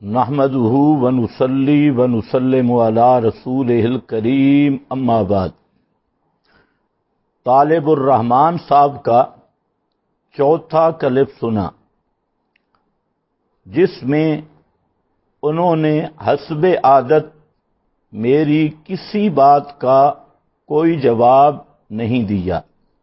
نحمدہ ونصلی ونسلم علی رسولہ الکریم اما بعد۔ طالب الرحمن صاحب کا چوتھا کلپ سنا، جس میں انہوں نے حسب عادت میری کسی بات کا کوئی جواب نہیں دیا۔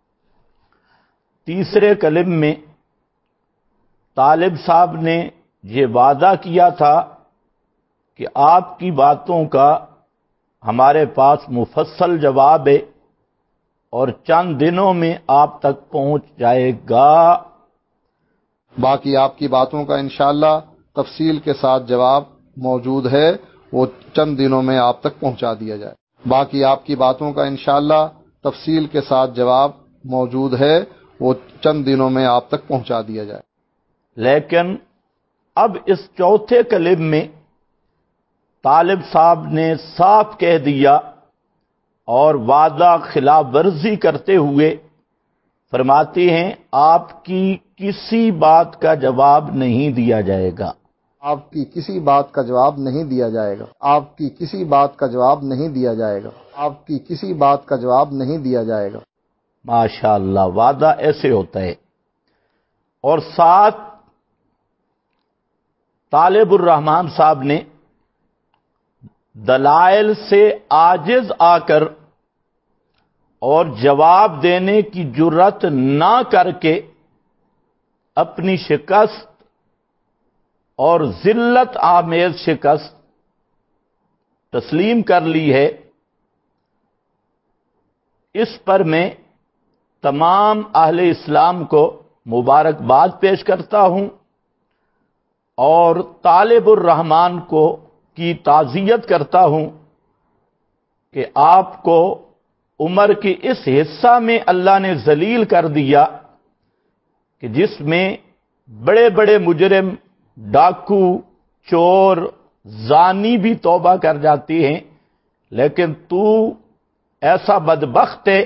تیسرے کلپ میں طالب صاحب نے یہ وعدہ کیا تھا کہ آپ کی باتوں کا ہمارے پاس مفصل جواب ہے اور چند دنوں میں آپ تک پہنچ جائے گا۔ باقی آپ کی باتوں کا انشاءاللہ تفصیل کے ساتھ جواب موجود ہے، وہ چند دنوں میں آپ تک پہنچا دیا جائے۔ باقی آپ کی باتوں کا انشاءاللہ تفصیل کے ساتھ جواب موجود ہے، وہ چند دنوں میں آپ تک پہنچا دیا جائے۔ لیکن اب اس چوتھے کلپ میں طالب صاحب نے صاف کہہ دیا اور وعدہ خلاف ورزی کرتے ہوئے فرماتی ہیں آپ کی کسی بات کا جواب نہیں دیا جائے گا۔ آپ کی کسی بات کا جواب نہیں دیا جائے گا۔ آپ کی کسی بات کا جواب نہیں دیا جائے گا۔ آپ کی کسی بات کا جواب نہیں دیا جائے گا۔ ماشاءاللہ، وعدہ ایسے ہوتا ہے۔ اور ساتھ طالب الرحمن صاحب نے دلائل سے عاجز آ کر اور جواب دینے کی جرات نہ کر کے اپنی شکست اور ذلت آمیز شکست تسلیم کر لی ہے۔ اس پر میں تمام اہل اسلام کو مبارکباد پیش کرتا ہوں اور طالب الرحمن کو کی تعزیت کرتا ہوں کہ آپ کو عمر کی اس حصہ میں اللہ نے ذلیل کر دیا کہ جس میں بڑے بڑے مجرم، ڈاکو، چور، زانی بھی توبہ کر جاتی ہیں، لیکن تو ایسا بدبخت ہے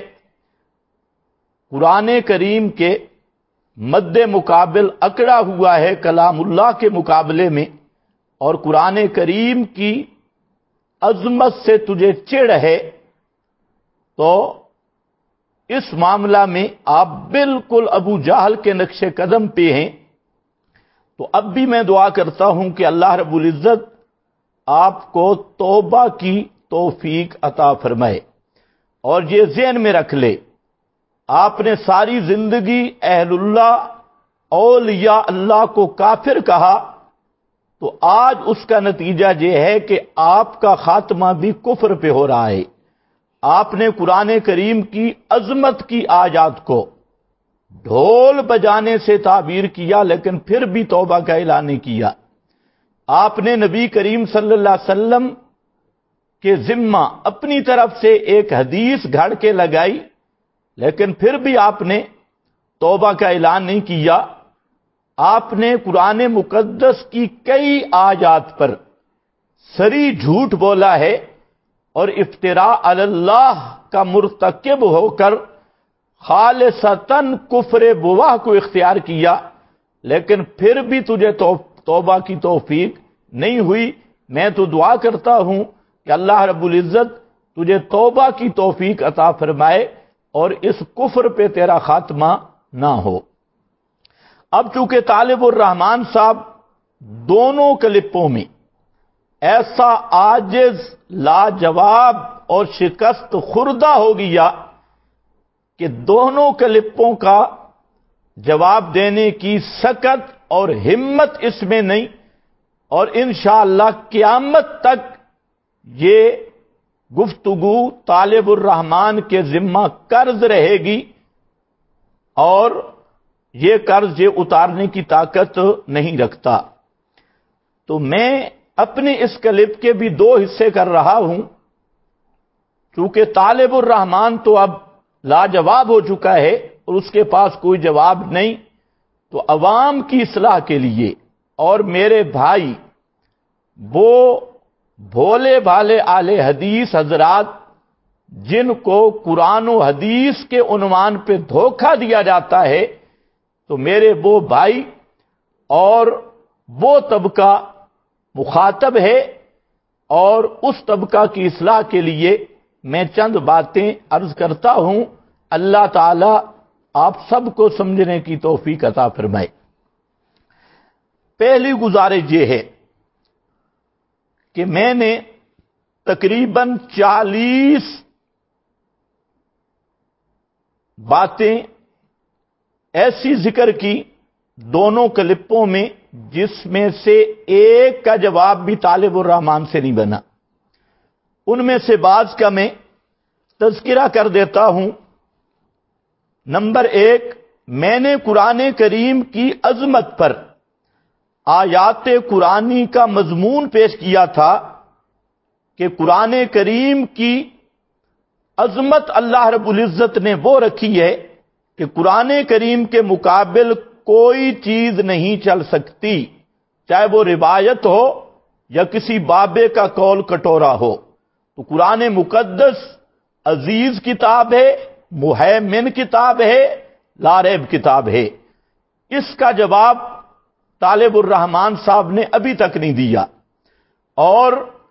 قرآن کریم کے مد مقابل اکڑا ہوا ہے کلام اللہ کے مقابلے میں، اور قرآن کریم کی عظمت سے تجھے چڑ ہے، تو اس معاملہ میں آپ بالکل ابو جہل کے نقش قدم پہ ہیں۔ تو اب بھی میں دعا کرتا ہوں کہ اللہ رب العزت آپ کو توبہ کی توفیق عطا فرمائے، اور یہ ذہن میں رکھ لے آپ نے ساری زندگی اہل اللہ اولیاء اللہ کو کافر کہا، تو آج اس کا نتیجہ یہ ہے کہ آپ کا خاتمہ بھی کفر پہ ہو رہا ہے۔ آپ نے قرآن کریم کی عظمت کی آیات کو ڈھول بجانے سے تعبیر کیا، لیکن پھر بھی توبہ کا اعلان نہیں کیا۔ آپ نے نبی کریم صلی اللہ علیہ وسلم کے ذمہ اپنی طرف سے ایک حدیث گھڑ کے لگائی، لیکن پھر بھی آپ نے توبہ کا اعلان نہیں کیا۔ آپ نے قرآن مقدس کی کئی آیات پر سری جھوٹ بولا ہے اور افتراء علی اللہ کا مرتکب ہو کر خالصتاً کفر بواہ کو اختیار کیا، لیکن پھر بھی تجھے توبہ کی توفیق نہیں ہوئی۔ میں تو دعا کرتا ہوں کہ اللہ رب العزت تجھے توبہ کی توفیق عطا فرمائے اور اس کفر پہ تیرا خاتمہ نہ ہو۔ اب چونکہ طالب الرحمن صاحب دونوں کلپوں میں ایسا عاجز، لاجواب اور شکست خوردہ ہو گیا کہ دونوں کلپوں کا جواب دینے کی سکت اور ہمت اس میں نہیں، اور انشاءاللہ قیامت تک یہ گفتگو طالب الرحمن کے ذمہ قرض رہے گی، اور یہ قرض یہ اتارنے کی طاقت نہیں رکھتا۔ تو میں اپنے اس کلپ کے بھی دو حصے کر رہا ہوں، چونکہ طالب الرحمن تو اب لاجواب ہو چکا ہے اور اس کے پاس کوئی جواب نہیں، تو عوام کی اصلاح کے لیے اور میرے بھائی وہ بھولے بھالے اہل حدیث حضرات جن کو قرآن و حدیث کے عنوان پہ دھوکہ دیا جاتا ہے، تو میرے وہ بھائی اور وہ طبقہ مخاطب ہے، اور اس طبقہ کی اصلاح کے لیے میں چند باتیں عرض کرتا ہوں۔ اللہ تعالی آپ سب کو سمجھنے کی توفیق عطا فرمائے۔ پہلی گزارش یہ ہے کہ میں نے تقریباً 40 باتیں ایسی ذکر کی دونوں کلپوں میں، جس میں سے ایک کا جواب بھی طالب الرحمان سے نہیں بنا۔ ان میں سے بعض کا میں تذکرہ کر دیتا ہوں۔ نمبر 1، میں نے قرآن کریم کی عظمت پر آیات قرآنی کا مضمون پیش کیا تھا کہ قرآن کریم کی عظمت اللہ رب العزت نے وہ رکھی ہے کہ قرآن کریم کے مقابل کوئی چیز نہیں چل سکتی، چاہے وہ روایت ہو یا کسی بابے کا قول کٹورا ہو۔ تو قرآن مقدس عزیز کتاب ہے، مہیمن کتاب ہے، لا ریب کتاب ہے۔ اس کا جواب طالب الرحمان صاحب نے ابھی تک نہیں دیا، اور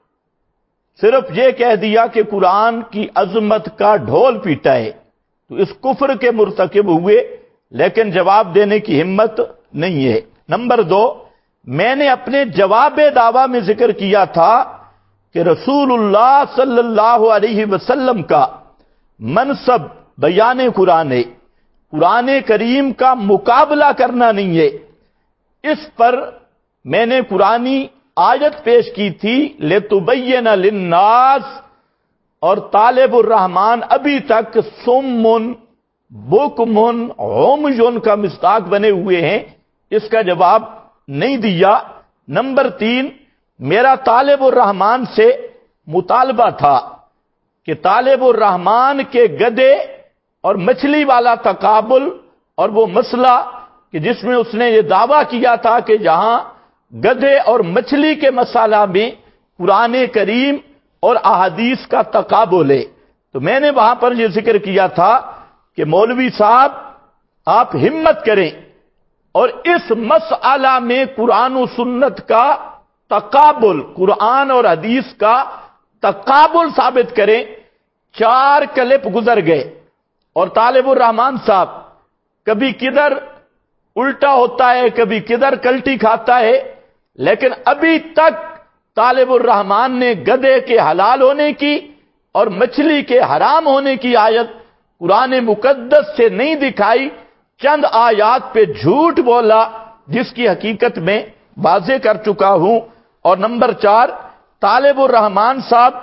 صرف یہ کہہ دیا کہ قرآن کی عظمت کا ڈھول پیٹا ہے، تو اس کفر کے مرتکب ہوئے، لیکن جواب دینے کی ہمت نہیں ہے۔ نمبر 2، میں نے اپنے جواب دعویٰ میں ذکر کیا تھا کہ رسول اللہ صلی اللہ علیہ وسلم کا منصب بیان قرآن ہے، قرآن کریم کا مقابلہ کرنا نہیں ہے۔ اس پر میں نے قرآنی آیت پیش کی تھی لِتُبَيِّنَ لِلنَّاسِ، اور طالب الرحمان ابھی تک سمن بکمن عمyٌ کا مصداق بنے ہوئے ہیں، اس کا جواب نہیں دیا۔ نمبر 3، میرا طالب الرحمان سے مطالبہ تھا کہ طالب الرحمان کے گدے اور مچھلی والا تقابل، اور وہ مسئلہ کہ جس میں اس نے یہ دعویٰ کیا تھا کہ جہاں گدھے اور مچھلی کے مسئلہ میں قرآن کریم اور احادیث کا تقابل ہے، تو میں نے وہاں پر یہ ذکر کیا تھا کہ مولوی صاحب آپ ہمت کریں اور اس مسئلہ میں قرآن و سنت کا تقابل، قرآن اور حدیث کا تقابل ثابت کریں۔ 4 کلپ گزر گئے اور طالب الرحمان صاحب کبھی کدھر الٹا ہوتا ہے، کبھی کدھر کلٹی کھاتا ہے، لیکن ابھی تک طالب الرحمان نے گدھے کے حلال ہونے کی اور مچھلی کے حرام ہونے کی آیت قرآن مقدس سے نہیں دکھائی، چند آیات پہ جھوٹ بولا جس کی حقیقت میں واضح کر چکا ہوں۔ اور نمبر 4، طالب الرحمان صاحب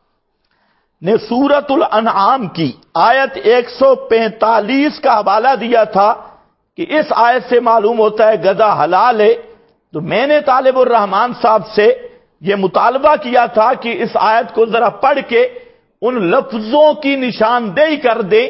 نے سورۃ الانعام کی آیت 145 کا حوالہ دیا تھا کہ اس آیت سے معلوم ہوتا ہے گدھا حلال ہے، تو میں نے طالب الرحمان صاحب سے یہ مطالبہ کیا تھا کہ اس آیت کو ذرا پڑھ کے ان لفظوں کی نشاندہی کر دیں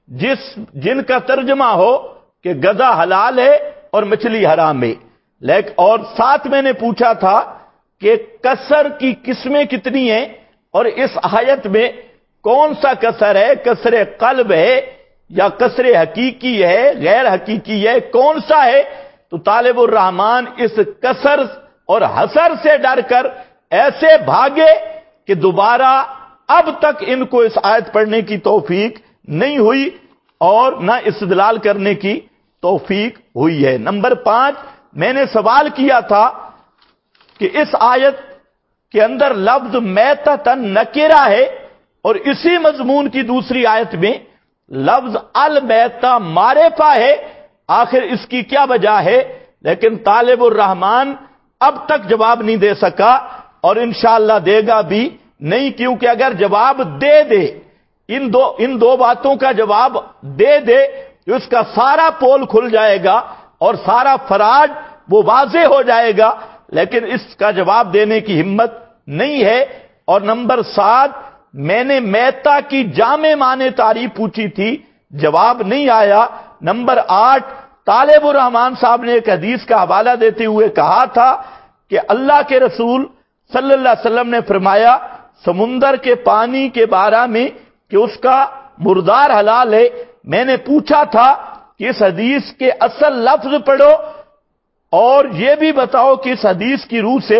جن کا ترجمہ ہو کہ گدھا حلال ہے اور مچھلی حرام ہے۔ اور ساتھ میں نے پوچھا تھا کہ کسر کی قسمیں کتنی ہیں اور اس آیت میں کون سا کسر ہے، کسر قلب ہے یا کسر حقیقی ہے، غیر حقیقی ہے، کون سا ہے؟ تو طالب الرحمان اس کسر اور حسر سے ڈر کر ایسے بھاگے کہ دوبارہ اب تک ان کو اس آیت پڑھنے کی توفیق نہیں ہوئی اور نہ استدلال کرنے کی توفیق ہوئی ہے۔ نمبر 5، میں نے سوال کیا تھا کہ اس آیت کے اندر لفظ میتۃ نکرہ ہے اور اسی مضمون کی دوسری آیت میں لفظ المیتہ معرفہ ہے، آخر اس کی کیا وجہ ہے؟ لیکن طالب الرحمان اب تک جواب نہیں دے سکا اور انشاءاللہ دے گا بھی نہیں، کیونکہ اگر جواب دے ان دو باتوں کا جواب دے تو اس کا سارا پول کھل جائے گا اور سارا فراڈ وہ واضح ہو جائے گا، لیکن اس کا جواب دینے کی ہمت نہیں ہے۔ اور نمبر 7، میں نے میتا کی جامع معنی تعریف پوچھی تھی، جواب نہیں آیا۔ نمبر 8، طالب الرحمان صاحب نے ایک حدیث کا حوالہ دیتے ہوئے کہا تھا کہ اللہ کے رسول صلی اللہ علیہ وسلم نے فرمایا سمندر کے پانی کے بارے میں کہ اس کا مردار حلال ہے۔ میں نے پوچھا تھا کہ اس حدیث کے اصل لفظ پڑھو اور یہ بھی بتاؤ کہ اس حدیث کی روح سے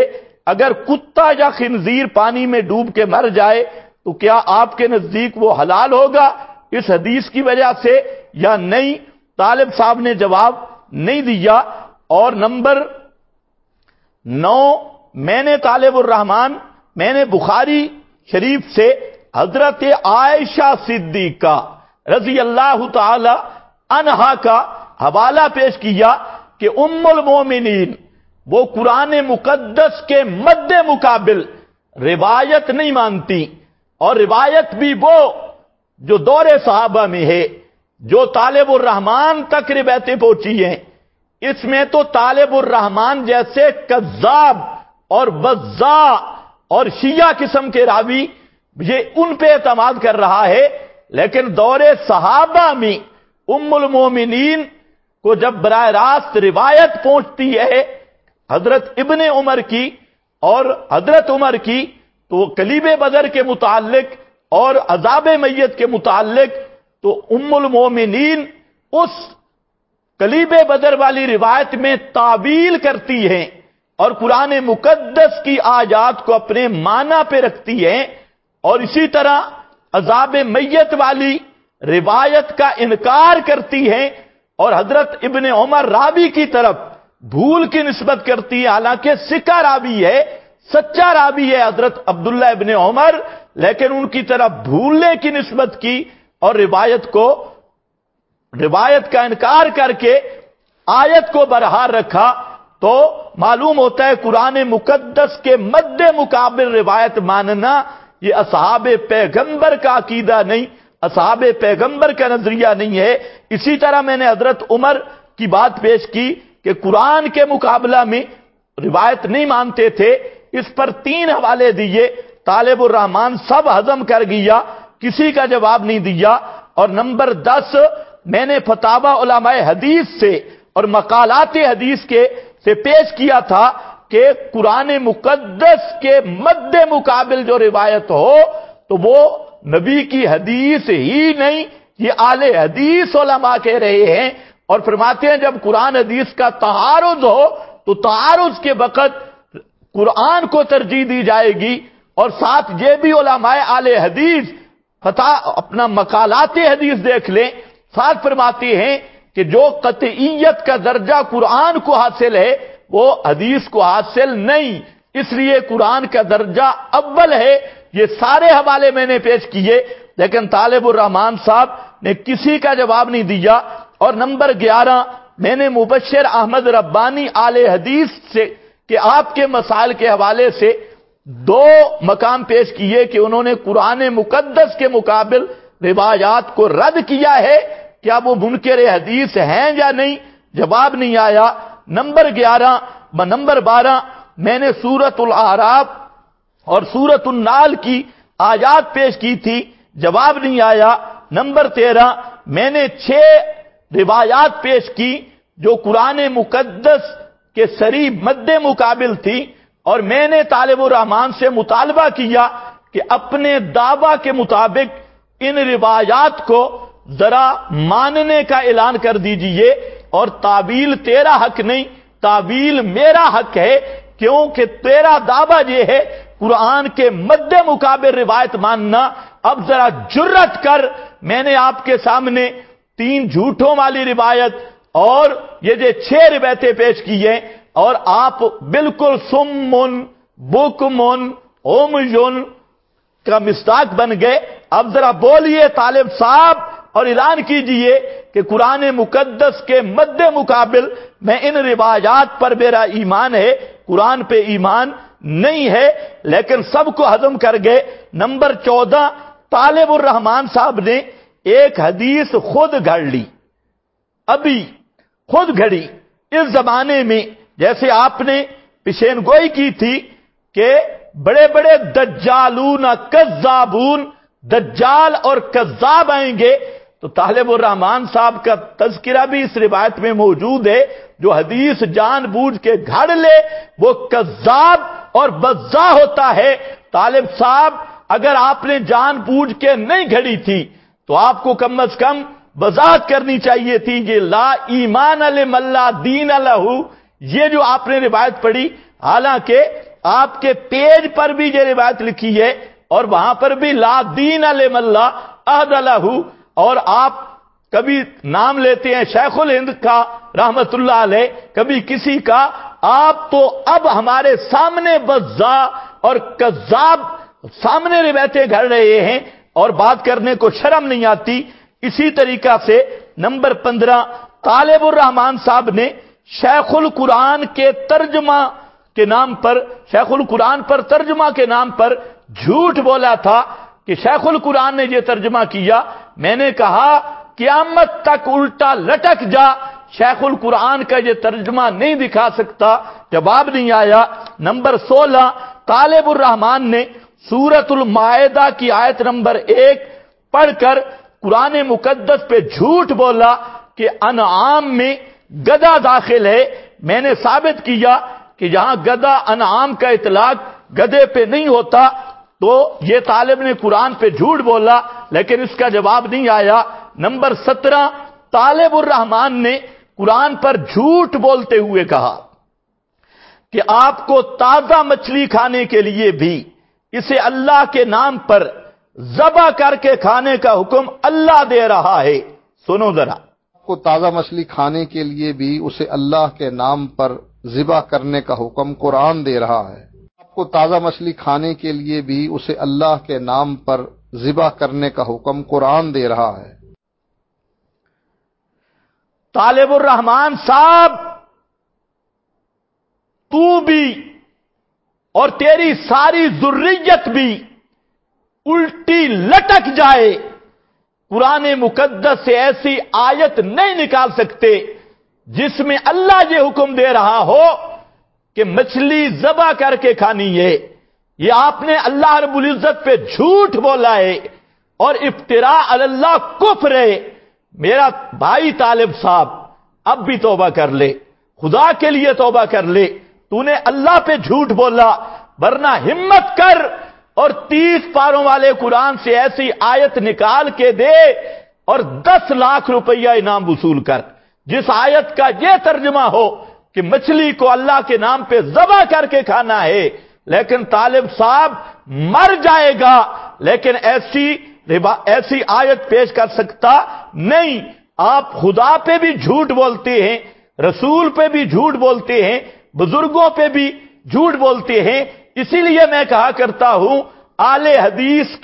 اگر کتا یا خنزیر پانی میں ڈوب کے مر جائے تو کیا آپ کے نزدیک وہ حلال ہوگا اس حدیث کی وجہ سے یا نہیں؟ طالب صاحب نے جواب نہیں دیا۔ اور نمبر 9، میں نے طالب الرحمان میں نے بخاری شریف سے حضرت عائشہ صدیقہ رضی اللہ تعالی عنہا کا حوالہ پیش کیا کہ ام المومنین وہ قرآن مقدس کے مد مقابل روایت نہیں مانتی، اور روایت بھی وہ جو دور صحابہ میں ہے، جو طالب الرحمان تک روایتیں پہنچی ہیں۔ اس میں تو طالب الرحمان جیسے کذاب اور وضاع اور شیعہ قسم کے راوی یہ ان پہ اعتماد کر رہا ہے، لیکن دور صحابہ میں ام المومنین کو جب براہ راست روایت پہنچتی ہے حضرت ابن عمر کی اور حضرت عمر کی، تو کلیب بدر کے متعلق اور عذاب میت کے متعلق تو ام المومنین اس کلیب بدر والی روایت میں تعویل کرتی ہیں اور قرآن مقدس کی آیات کو اپنے معنی پہ رکھتی ہیں، اور اسی طرح عذاب میت والی روایت کا انکار کرتی ہیں اور حضرت ابن عمر راوی کی طرف بھول کی نسبت کرتی ہے، حالانکہ سکہ راوی ہے، سچا راوی ہے حضرت عبداللہ ابن عمر، لیکن ان کی طرف بھولنے کی نسبت کی اور روایت کا انکار کر کے آیت کو برحال رکھا۔ تو معلوم ہوتا ہے قرآن مقدس کے مد مقابل روایت ماننا یہ اصحاب پیغمبر کا عقیدہ نہیں، اصحاب پیغمبر کا نظریہ نہیں ہے۔ اسی طرح میں نے حضرت عمر کی بات پیش کی کہ قرآن کے مقابلہ میں روایت نہیں مانتے تھے، اس پر 3 حوالے دیے، طالب الرحمان سب ہضم کر گیا، کسی کا جواب نہیں دیا۔ اور نمبر 10، میں نے فتاوی علماء حدیث سے اور مقالات حدیث کے سے پیش کیا تھا کہ قرآن مقدس کے مد مقابل جو روایت ہو تو وہ نبی کی حدیث ہی نہیں، یہ اہل حدیث علماء کہہ رہے ہیں، اور فرماتے ہیں جب قرآن حدیث کا تعارض ہو تو تعارض کے وقت قرآن کو ترجیح دی جائے گی۔ اور ساتھ یہ بھی علماء اہل حدیث اپنا مقالات حدیث دیکھ لیں، ساتھ فرماتے ہیں کہ جو قطعیت کا درجہ قرآن کو حاصل ہے وہ حدیث کو حاصل نہیں، اس لیے قرآن کا درجہ اول ہے۔ یہ سارے حوالے میں نے پیش کیے، لیکن طالب الرحمان صاحب نے کسی کا جواب نہیں دیا۔ اور نمبر 11، میں نے مبشر احمد ربانی آل حدیث سے کہ آپ کے مسائل کے حوالے سے 2 مقام پیش کیے کہ انہوں نے قرآن مقدس کے مقابل روایات کو رد کیا ہے، کیا وہ منکر حدیث ہیں یا نہیں؟ جواب نہیں آیا۔ نمبر 12، میں نے سورۃ الاعراف اور سورۃ النال کی آیات پیش کی تھی، جواب نہیں آیا۔ نمبر 13، میں نے 6 روایات پیش کی جو قرآن مقدس کے صریح مد مقابل تھی، اور میں نے طالب الرحمان سے مطالبہ کیا کہ اپنے دعویٰ کے مطابق ان روایات کو ذرا ماننے کا اعلان کر دیجئے، اور تعویل تیرا حق نہیں، تعویل میرا حق ہے، کیونکہ تیرا دعویٰ یہ ہے قرآن کے مد مقابل روایت ماننا۔ اب ذرا جرت کر، میں نے آپ کے سامنے 3 جھوٹوں والی روایت اور یہ جو 6 روایتیں پیش کی ہیں، اور آپ بالکل سمن بکمن عمین کا مصداق بن گئے۔ اب ذرا بولیے طالب صاحب اور اعلان کیجئے کہ قرآن مقدس کے مد مقابل میں ان روایات پر میرا ایمان ہے، قرآن پہ ایمان نہیں ہے، لیکن سب کو ہضم کر گئے۔ نمبر 14، طالب الرحمان صاحب نے ایک حدیث خود گھڑ لی، ابھی خود گھڑی۔ اس زمانے میں جیسے آپ نے پیشین گوئی کی تھی کہ بڑے بڑے دجالون کذابون، دجال اور کذاب آئیں گے، تو طالب الرحمان صاحب کا تذکرہ بھی اس روایت میں موجود ہے، جو حدیث جان بوجھ کے گھڑ لے وہ کذاب اور بزا ہوتا ہے۔ طالب صاحب اگر آپ نے جان بوجھ کے نہیں گھڑی تھی تو آپ کو کم از کم وضاحت کرنی چاہیے تھی کہ لا ایمان لمن لا دین لہ، یہ جو آپ نے روایت پڑھی، حالانکہ آپ کے پیج پر بھی یہ روایت لکھی ہے اور وہاں پر بھی لا دین لمن اللہ عہد لہ، اور آپ کبھی نام لیتے ہیں شیخ الہند کا رحمت اللہ علیہ، کبھی کسی کا، آپ تو اب ہمارے سامنے بزا اور کذاب سامنے روایتیں گھڑ رہے ہیں اور بات کرنے کو شرم نہیں آتی۔ اسی طریقہ سے نمبر 15 طالب الرحمان صاحب نے شیخ القرآن کے ترجمہ کے نام پر، شیخ القرآن پر ترجمہ کے نام پر جھوٹ بولا تھا کہ شیخ القرآن نے یہ ترجمہ کیا۔ میں نے کہا قیامت تک الٹا لٹک جا، شیخ القرآن کا یہ ترجمہ نہیں دکھا سکتا، جواب نہیں آیا۔ نمبر 16 طالب الرحمان نے سورۃ المائدہ کی آیت نمبر 1 پڑھ کر قرآن مقدس پہ جھوٹ بولا کہ انعام میں گدھا داخل ہے۔ میں نے ثابت کیا کہ جہاں گدھا انعام کا اطلاق گدھے پہ نہیں ہوتا، تو یہ طالب نے قرآن پہ جھوٹ بولا، لیکن اس کا جواب نہیں آیا۔ نمبر 17 طالب الرحمان نے قرآن پر جھوٹ بولتے ہوئے کہا کہ آپ کو تازہ مچھلی کھانے کے لیے بھی اسے اللہ کے نام پر ذبح کر کے کھانے کا حکم اللہ دے رہا ہے۔ سنو ذرا، آپ کو تازہ مچھلی کھانے کے لیے بھی اسے اللہ کے نام پر ذبح کرنے کا حکم قرآن دے رہا ہے۔ آپ کو تازہ مچھلی کھانے کے لیے بھی اسے اللہ کے نام پر ذبح کرنے کا حکم قرآن دے رہا ہے۔ طالب الرحمان صاحب، تو بھی اور تیری ساری ذریت بھی الٹی لٹک جائے، قرآن مقدس سے ایسی آیت نہیں نکال سکتے جس میں اللہ یہ حکم دے رہا ہو کہ مچھلی ذبح کر کے کھانی ہے۔ یہ آپ نے اللہ رب العزت پہ جھوٹ بولا ہے اور افتراء علی اللہ کفر ہے۔ میرا بھائی طالب صاحب، اب بھی توبہ کر لے، خدا کے لیے توبہ کر لے، تو نے اللہ پہ جھوٹ بولا، ورنہ ہمت کر اور 30 پاروں والے قرآن سے ایسی آیت نکال کے دے اور 10 لاکھ روپیہ انعام وصول کر، جس آیت کا یہ ترجمہ ہو کہ مچھلی کو اللہ کے نام پہ ذبح کر کے کھانا ہے۔ لیکن طالب صاحب مر جائے گا، لیکن ایسی آیت پیش کر سکتا نہیں۔ آپ خدا پہ بھی جھوٹ بولتے ہیں، رسول پہ بھی جھوٹ بولتے ہیں، بزرگوں پہ بھی جھوٹ بولتے ہیں۔ اسی لیے میں کہا کرتا ہوں اہل حدیث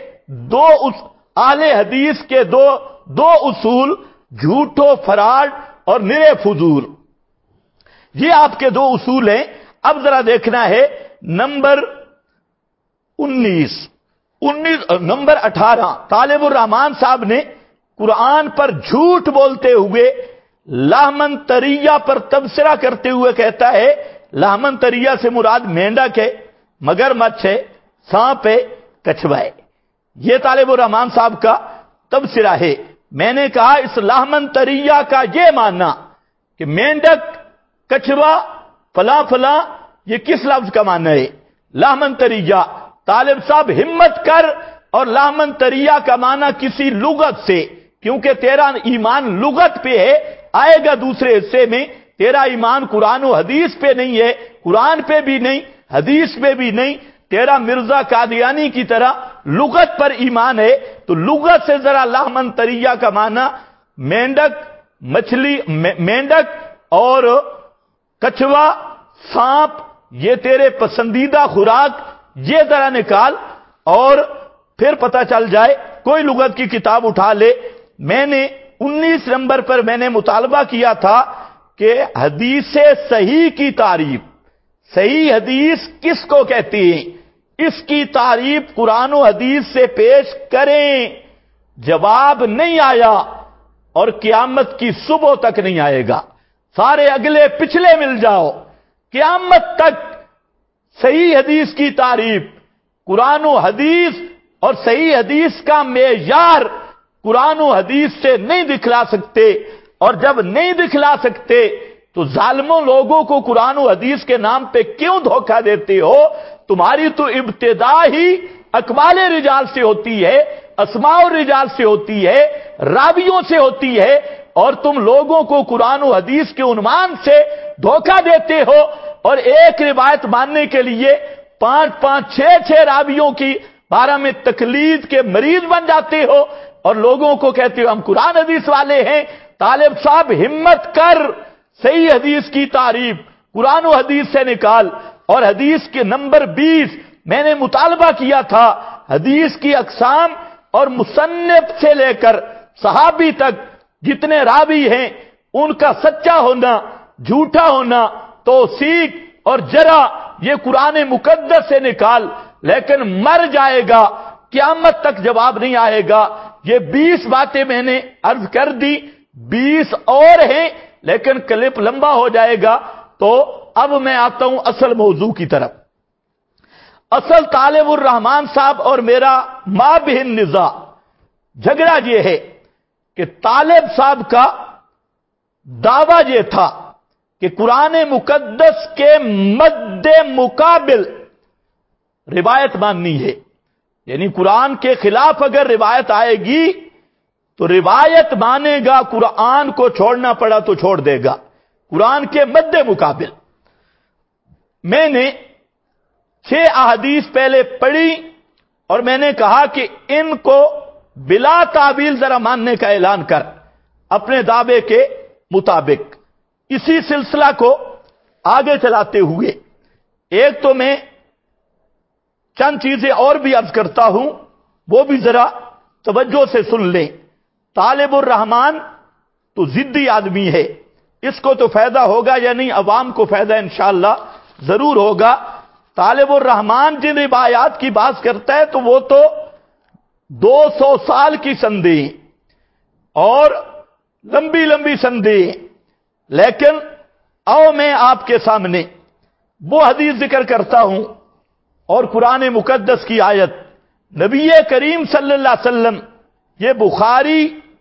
کے دو اصول، جھوٹ و فراڈ اور نرے فضول، یہ آپ کے 2 اصول ہیں۔ اب ذرا دیکھنا ہے نمبر 18 طالب الرحمان صاحب نے قرآن پر جھوٹ بولتے ہوئے لہمن تریہ پر تبصرہ کرتے ہوئے کہتا ہے، لہمن تریہ سے مراد مینڈک ہے، مگرمچھ ہے، سانپ ہے، کچھوا ہے۔ یہ طالب الرحمان صاحب کا تبصرہ ہے۔ میں نے کہا اس لہمن تریہ کا یہ معنی کہ مینڈک، کچھوا، فلاں فلاں، یہ کس لفظ کا معنی ہے؟ لہمن تریہ۔ طالب صاحب ہمت کر اور لہمن تریہ کا معنی کسی لغت سے، کیونکہ تیرا ایمان لغت پہ ہے، آئے گا دوسرے حصے میں۔ تیرا ایمان قرآن و حدیث پہ نہیں ہے، قرآن پہ بھی نہیں، حدیث پہ بھی نہیں، تیرا مرزا قادیانی کی طرح لغت پر ایمان ہے۔ تو لغت سے ذرا لہمن تریہ کا معنی مینڈک، مچھلی، مینڈک اور کچھوا، سانپ، یہ تیرے پسندیدہ خوراک، یہ ذرا نکال اور پھر پتہ چل جائے۔ کوئی لغت کی کتاب اٹھا لے۔ میں نے 19 نمبر پر میں نے مطالبہ کیا تھا کہ حدیث صحیح کی تعریف، صحیح حدیث کس کو کہتی ہے، اس کی تعریف قرآن و حدیث سے پیش کریں۔ جواب نہیں آیا اور قیامت کی صبح تک نہیں آئے گا۔ سارے اگلے پچھلے مل جاؤ، قیامت تک صحیح حدیث کی تعریف، قرآن و حدیث اور صحیح حدیث کا معیار قرآن و حدیث سے نہیں دکھلا سکتے۔ اور جب نہیں دکھلا سکتے تو ظالموں لوگوں کو قرآن و حدیث کے نام پہ کیوں دھوکہ دیتے ہو؟ تمہاری تو ابتدا ہی اقوال رجال سے ہوتی ہے، اسماء الرجال سے ہوتی ہے، راویوں سے ہوتی ہے، اور تم لوگوں کو قرآن و حدیث کے عنوان سے دھوکہ دیتے ہو اور ایک روایت ماننے کے لیے 5-5 6-6 راویوں کی بارے میں تقلید کے مریض بن جاتے ہو اور لوگوں کو کہتے ہو ہم قرآن حدیث والے ہیں. طالب صاحب ہمت کر, صحیح حدیث کی تعریف قرآن و حدیث سے نکال. اور حدیث کے نمبر 20 میں نے مطالبہ کیا تھا, حدیث کی اقسام اور مصنف سے لے کر صحابی تک جتنے راوی ہیں ان کا سچا ہونا, جھوٹا ہونا, توثیق اور جرح, یہ قرآن مقدس سے نکال. لیکن مر جائے گا, قیامت تک جواب نہیں آئے گا. یہ 20 باتیں میں نے عرض کر دی, 20 اور ہیں لیکن کلپ لمبا ہو جائے گا. تو اب میں آتا ہوں اصل موضوع کی طرف. اصل طالب الرحمان صاحب اور میرا مابہن نزاع, جھگڑا یہ ہے کہ طالب صاحب کا دعویٰ یہ تھا کہ قرآن مقدس کے مد مقابل روایت ماننی ہے. یعنی قرآن کے خلاف اگر روایت آئے گی تو روایت مانے گا, قرآن کو چھوڑنا پڑا تو چھوڑ دے گا. قرآن کے مد مقابل میں نے 6 احادیث پہلے پڑھی اور میں نے کہا کہ ان کو بلا تعویل ذرا ماننے کا اعلان کر اپنے دعوے کے مطابق. اسی سلسلہ کو آگے چلاتے ہوئے ایک تو میں چند چیزیں اور بھی عرض کرتا ہوں, وہ بھی ذرا توجہ سے سن لیں. طالب الرحمان تو ضدی آدمی ہے, اس کو تو فائدہ ہوگا یا نہیں, عوام کو فائدہ انشاءاللہ ضرور ہوگا. طالب الرحمان جن روایات کی بات کرتا ہے تو وہ تو 200 سال کی سندیں اور لمبی لمبی سندیں. لیکن آؤ میں آپ کے سامنے وہ حدیث ذکر کرتا ہوں اور قرآن مقدس کی آیت. نبی کریم صلی اللہ علیہ وسلم, یہ بخاری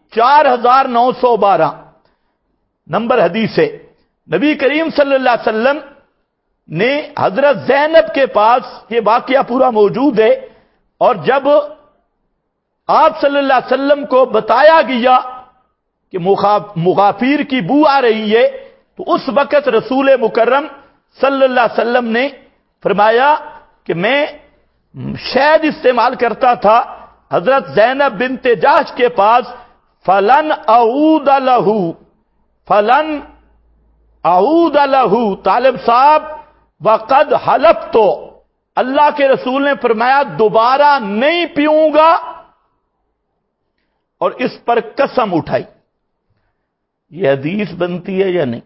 4912 نمبر حدیث ہے. نبی کریم صلی اللہ علیہ وسلم نے حضرت زینب کے پاس, یہ واقعہ پورا موجود ہے, اور جب آپ صلی اللہ علیہ وسلم کو بتایا گیا کہ مغافیر کی بو آ رہی ہے, تو اس وقت رسول مکرم صلی اللہ علیہ وسلم نے فرمایا کہ میں شہد استعمال کرتا تھا حضرت زینب بنت جاش کے پاس. فلن اعود لہ, فلن اعود لہ. طالب صاحب وقد حلفت, تو اللہ کے رسول نے فرمایا دوبارہ نہیں پیوں گا, اور اس پر قسم اٹھائی. یہ حدیث بنتی ہے یا نہیں؟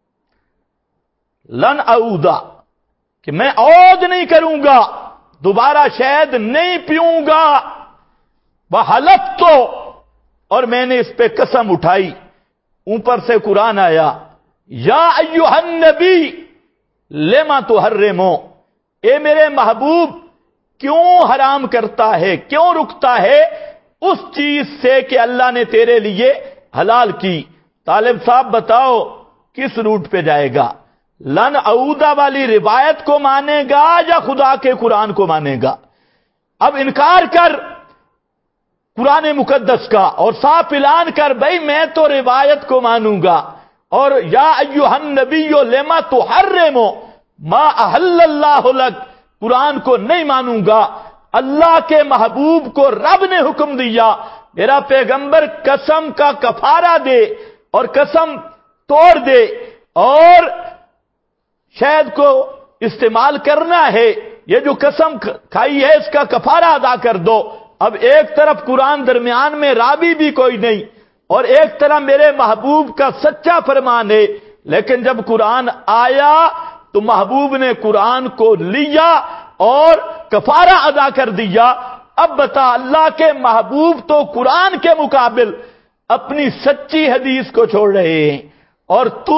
لن اعودا, کہ میں عود نہیں کروں گا, دوبارہ شہد نہیں پیوں گا. وحلفت, تو اور میں نے اس پہ قسم اٹھائی. اوپر سے قرآن آیا, یا ایھا النبی لما تحرمو, اے میرے محبوب کیوں حرام کرتا ہے, کیوں رکتا ہے اس چیز سے کہ اللہ نے تیرے لیے حلال کی. طالب صاحب بتاؤ کس روٹ پہ جائے گا؟ لن اعودا والی روایت کو مانے گا یا خدا کے قرآن کو مانے گا؟ اب انکار کر قرآن مقدس کا اور صاف اعلان کر بھائی میں تو روایت کو مانوں گا, اور یا ایھا النبی لما تحرم ما احل اللہ لک, قرآن کو نہیں مانوں گا. اللہ کے محبوب کو رب نے حکم دیا میرا پیغمبر قسم کا کفارہ دے اور قسم توڑ دے اور شہد کو استعمال کرنا ہے, یہ جو قسم کھائی ہے اس کا کفارہ ادا کر دو. اب ایک طرف قرآن درمیان میں راوی بھی کوئی نہیں اور ایک طرف میرے محبوب کا سچا فرمان ہے, لیکن جب قرآن آیا تو محبوب نے قرآن کو لیا اور کفارہ ادا کر دیا. اب بتا, اللہ کے محبوب تو قرآن کے مقابل اپنی سچی حدیث کو چھوڑ رہے ہیں, اور تو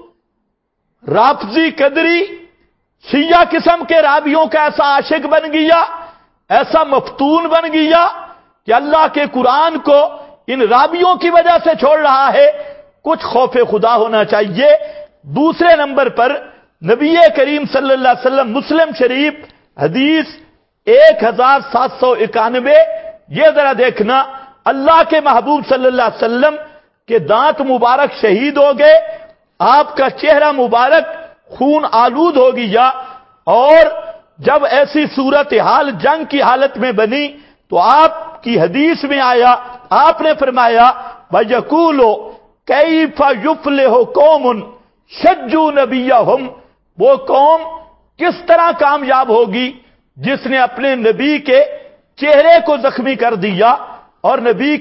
رافضی قدری شیعہ قسم کے راویوں کا ایسا عاشق بن گیا, ایسا مفتون بن گیا کہ اللہ کے قرآن کو ان راویوں کی وجہ سے چھوڑ رہا ہے. کچھ خوف خدا ہونا چاہیے. دوسرے نمبر پر نبی کریم صلی اللہ علیہ وسلم, مسلم شریف حدیث 1791, یہ ذرا دیکھنا, اللہ کے محبوب صلی اللہ علیہ وسلم کے دانت مبارک شہید ہو گئے, آپ کا چہرہ مبارک خون آلود ہو گیا، اور جب ایسی صورتحال جنگ کی حالت میں بنی تو آپ کی حدیث میں آیا، آپ نے فرمایا وَيَقُولُ كَيْفَ يُفْلِحُ قَوْمٌ شَجُّوا نَبِيَّهُمْ، وہ قوم کس طرح کامیاب ہوگی جس نے اپنے نبی کے چہرے کو زخمی کر دیا، اور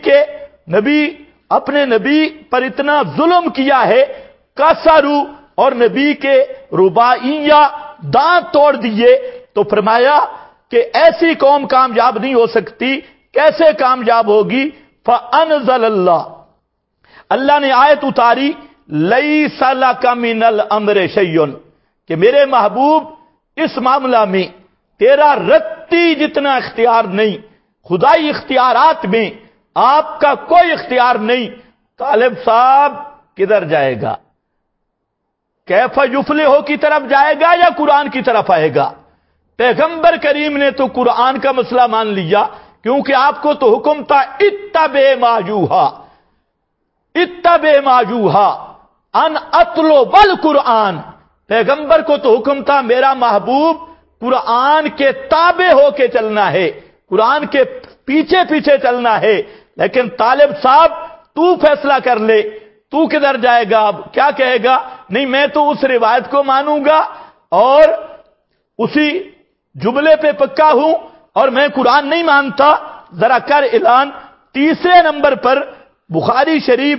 اپنے نبی پر اتنا ظلم کیا ہے، کسرو، اور نبی کے رباعیہ دانت توڑ دیے۔ تو فرمایا کہ ایسی قوم کامیاب نہیں ہو سکتی، کیسے کامیاب ہوگی؟ فَأَنزَلَ اللَّهُ، اللہ نے آیت اتاری، لَيْسَ لَكَ مِنَ الْأَمْرِ شَيْءٌ، کہ میرے محبوب اس معاملہ میں تیرا رتی جتنا اختیار نہیں، خدائی اختیارات میں آپ کا کوئی اختیار نہیں۔ طالب صاحب کدھر جائے گا؟ کیف یفلح کی طرف جائے گا یا قرآن کی طرف آئے گا؟ پیغمبر کریم نے تو قرآن کا مسئلہ مان لیا، کیونکہ آپ کو تو حکم تھا اتبع ما یوحی ان اطلب القرآن، پیغمبر کو تو حکم تھا میرا محبوب قرآن کے تابع ہو کے چلنا ہے، قرآن کے پیچھے پیچھے چلنا ہے۔ لیکن طالب صاحب تو فیصلہ کر لے، تو کدھر جائے گا؟ اب کیا کہے گا؟ نہیں میں تو اس روایت کو مانوں گا اور اسی جملے پہ پکا ہوں، اور میں قرآن نہیں مانتا۔ ذرا کر اعلان۔ تیسرے نمبر پر بخاری شریف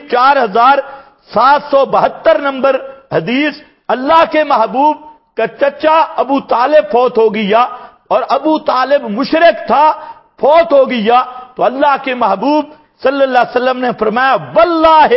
4772 نمبر حدیث، اللہ کے محبوب کا چچا ابو طالب فوت ہو گیا، اور ابو طالب مشرک تھا، فوت ہو گیا، تو اللہ کے محبوب صلی اللہ علیہ وسلم نے فرمایا واللہ